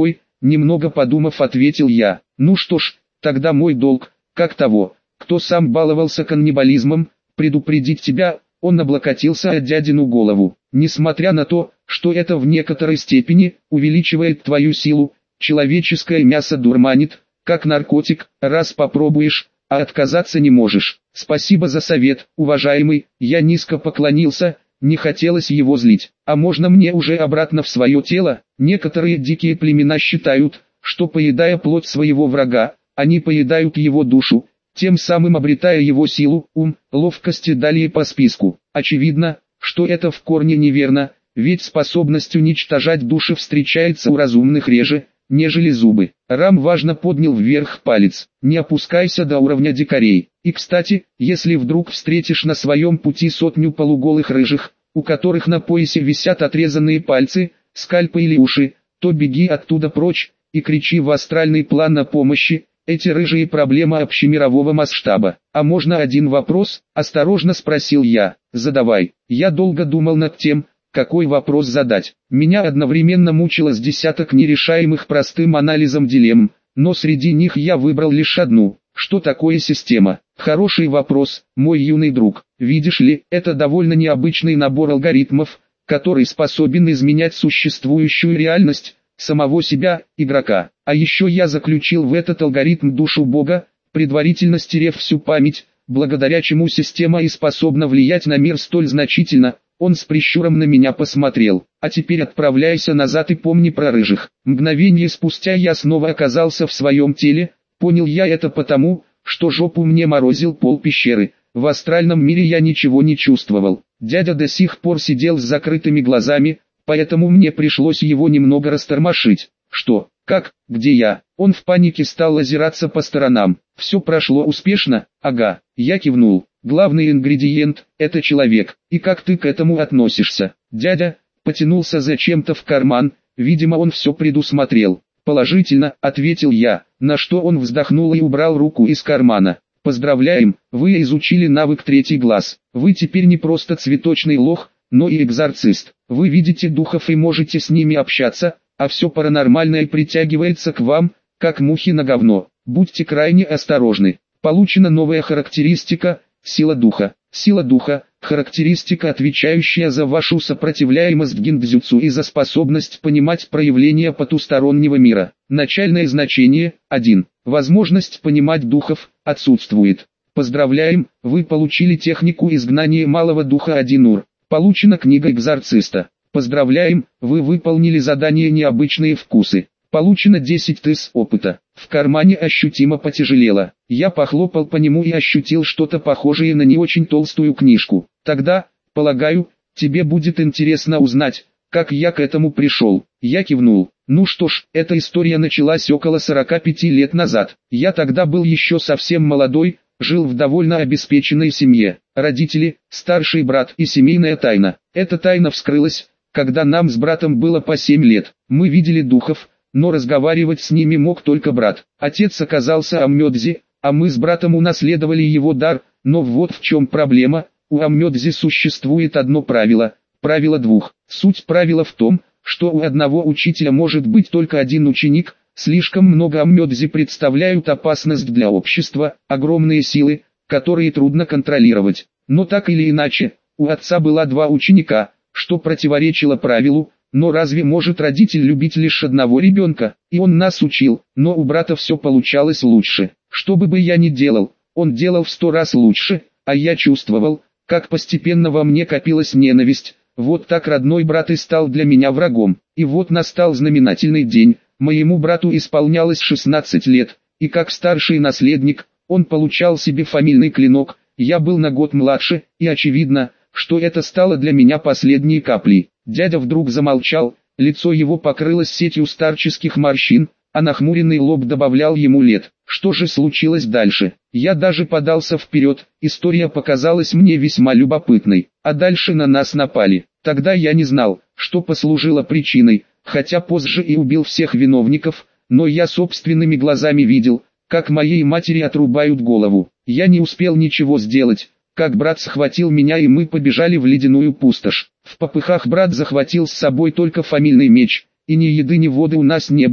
Speaker 1: немного подумав, ответил я. Ну что ж, тогда мой долг, как того, кто сам баловался каннибализмом, предупредить тебя. Он облокотился о дядину голову. Несмотря на то, что это в некоторой степени увеличивает твою силу, человеческое мясо дурманит, как наркотик, раз попробуешь, а отказаться не можешь. Спасибо за совет, уважаемый. Я низко поклонился, не хотелось его злить. А можно мне уже обратно в свое тело? Некоторые дикие племена считают, что поедая плоть своего врага, они поедают его душу, тем самым обретая его силу, ум, ловкость и далее по списку. Очевидно, что это в корне неверно, ведь способность уничтожать души встречается у разумных реже, нежели зубы. Рам важно поднял вверх палец. Не опускайся до уровня дикарей. И кстати, если вдруг встретишь на своем пути сотню полуголых рыжих, у которых на поясе висят отрезанные пальцы, скальпы или уши, то беги оттуда прочь и кричи в астральный план о помощи. Эти рыжие проблема общемирового масштаба. А можно один вопрос? Осторожно спросил я. Задавай. Я долго думал над тем, какой вопрос задать. Меня одновременно мучило с десяток нерешаемых простым анализом дилемм, но среди них я выбрал лишь одну. Что такое система? Хороший вопрос, мой юный друг. Видишь ли, это довольно необычный набор алгоритмов, который способен изменять существующую реальность, самого себя, игрока. А еще я заключил в этот алгоритм душу Бога, предварительно стерев всю память, благодаря чему система и способна влиять на мир столь значительно. Он с прищуром на меня посмотрел. А теперь отправляйся назад и помни про рыжих. Мгновение спустя я снова оказался в своем теле. Понял я это потому, что жопу мне морозил пол пещеры. В астральном мире я ничего не чувствовал. Дядя до сих пор сидел с закрытыми глазами, поэтому мне пришлось его немного растормошить. Что, как, где я? Он в панике стал озираться по сторонам. Все прошло успешно? Ага, я кивнул. Главный ингредиент – это человек. И как ты к этому относишься? Дядя потянулся зачем-то в карман, видимо он все предусмотрел. Положительно, ответил я, на что он вздохнул и убрал руку из кармана. Поздравляем, вы изучили навык третий глаз. Вы теперь не просто цветочный лох, но и экзорцист. Вы видите духов и можете с ними общаться, а все паранормальное притягивается к вам, как мухи на говно. Будьте крайне осторожны. Получена новая характеристика – сила духа. Сила духа – характеристика, отвечающая за вашу сопротивляемость гиндзюцу и за способность понимать проявления потустороннего мира. Начальное значение – один. Возможность понимать духов – отсутствует. Поздравляем, вы получили технику изгнания малого духа один ур. Получена книга экзорциста. Поздравляем, вы выполнили задание «Необычные вкусы». Получено десять тысяч опыта. В кармане ощутимо потяжелело. Я похлопал по нему и ощутил что-то похожее на не очень толстую книжку. Тогда, полагаю, тебе будет интересно узнать, как я к этому пришел. Я кивнул. Ну что ж, эта история началась около сорока пяти лет назад. Я тогда был еще совсем молодой, жил в довольно обеспеченной семье. Родители, старший брат и семейная тайна. Эта тайна вскрылась, когда нам с братом было по семь лет. Мы видели духов, но разговаривать с ними мог только брат. Отец оказался Аммёдзи, а мы с братом унаследовали его дар, но вот в чем проблема. У Аммёдзи существует одно правило, правило двух. Суть правила в том, что у одного учителя может быть только один ученик. Слишком много Аммёдзи представляют опасность для общества, огромные силы, которые трудно контролировать. Но так или иначе, у отца было два ученика, что противоречило правилу. Но разве может родитель любить лишь одного ребенка? И он нас учил, но у брата все получалось лучше. Что бы бы я ни делал, он делал в сто раз лучше, а я чувствовал, как постепенно во мне копилась ненависть. Вот так родной брат и стал для меня врагом. И вот настал знаменательный день, моему брату исполнялось шестнадцать лет, и как старший наследник, он получал себе фамильный клинок. Я был на год младше, и очевидно, что это стало для меня последней каплей. Дядя вдруг замолчал, лицо его покрылось сетью старческих морщин, а нахмуренный лоб добавлял ему лет. Что же случилось дальше? Я даже подался вперед, история показалась мне весьма любопытной, а дальше на нас напали. Тогда я не знал, что послужило причиной, хотя позже и убил всех виновников, но я собственными глазами видел, как моей матери отрубают голову. Я не успел ничего сделать, как брат схватил меня и мы побежали в ледяную пустошь. В попыхах брат захватил с собой только фамильный меч, и ни еды ни воды у нас не было,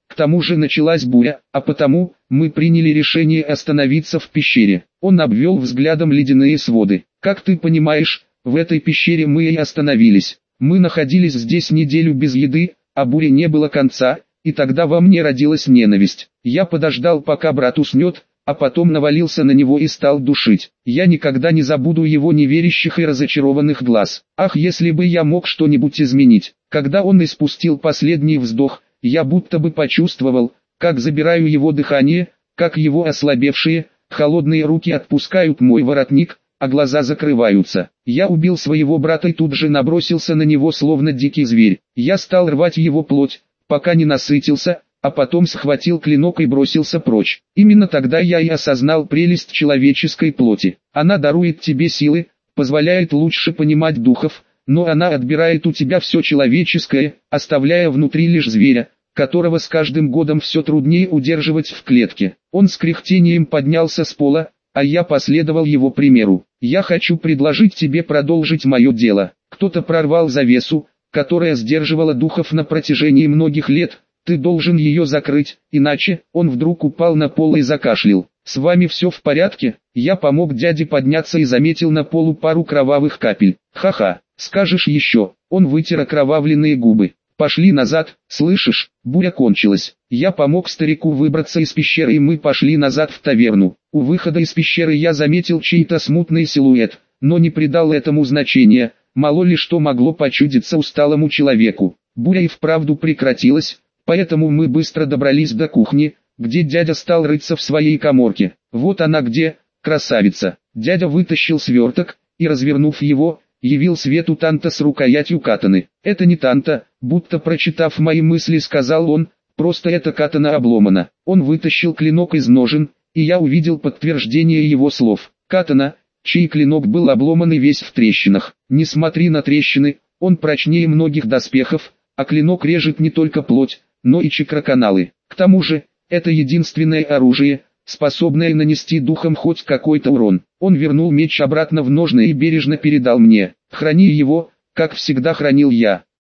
Speaker 1: К тому же началась буря, а потому, мы приняли решение остановиться в пещере. Он обвел взглядом ледяные своды. Как ты понимаешь, в этой пещере мы и остановились. Мы находились здесь неделю без еды, а буре не было конца, и тогда во мне родилась ненависть. Я подождал, пока брат уснет, а потом навалился на него и стал душить. Я никогда не забуду его неверящих и разочарованных глаз. Ах, если бы я мог что-нибудь изменить. Когда он испустил последний вздох, я будто бы почувствовал, как забираю его дыхание, как его ослабевшие, холодные руки отпускают мой воротник, а глаза закрываются. Я убил своего брата и тут же набросился на него словно дикий зверь. Я стал рвать его плоть, пока не насытился, а потом схватил клинок и бросился прочь. Именно тогда я и осознал прелесть человеческой плоти. Она дарует тебе силы, позволяет лучше понимать духов, но она отбирает у тебя все человеческое, оставляя внутри лишь зверя, которого с каждым годом все труднее удерживать в клетке. Он с кряхтением поднялся с пола, а я последовал его примеру. Я хочу предложить тебе продолжить мое дело. Кто-то прорвал завесу, которая сдерживала духов на протяжении многих лет. Ты должен ее закрыть, иначе. Он вдруг упал на пол и закашлял. С вами все в порядке? Я помог дяде подняться и заметил на полу пару кровавых капель. Ха-ха, скажешь еще. Он вытер окровавленные губы. Пошли назад, слышишь, буря кончилась. Я помог старику выбраться из пещеры и мы пошли назад в таверну. У выхода из пещеры я заметил чей-то смутный силуэт, но не придал этому значения, мало ли что могло почудиться усталому человеку. Буря и вправду прекратилась, поэтому мы быстро добрались до кухни, где дядя стал рыться в своей каморке. Вот она где, красавица. Дядя вытащил сверток, и развернув его, явил свету танта с рукоятью катаны. Это не танта, будто прочитав мои мысли сказал он, просто эта катана обломана. Он вытащил клинок из ножен, и я увидел подтверждение его слов. Катана, чей клинок был обломан и весь в трещинах. Не смотри на трещины, он прочнее многих доспехов, а клинок режет не только плоть, но и чакроканалы. К тому же, это единственное оружие, способное нанести духам хоть какой-то урон. Он вернул меч обратно в ножны и бережно передал мне. Храни его, как всегда хранил я.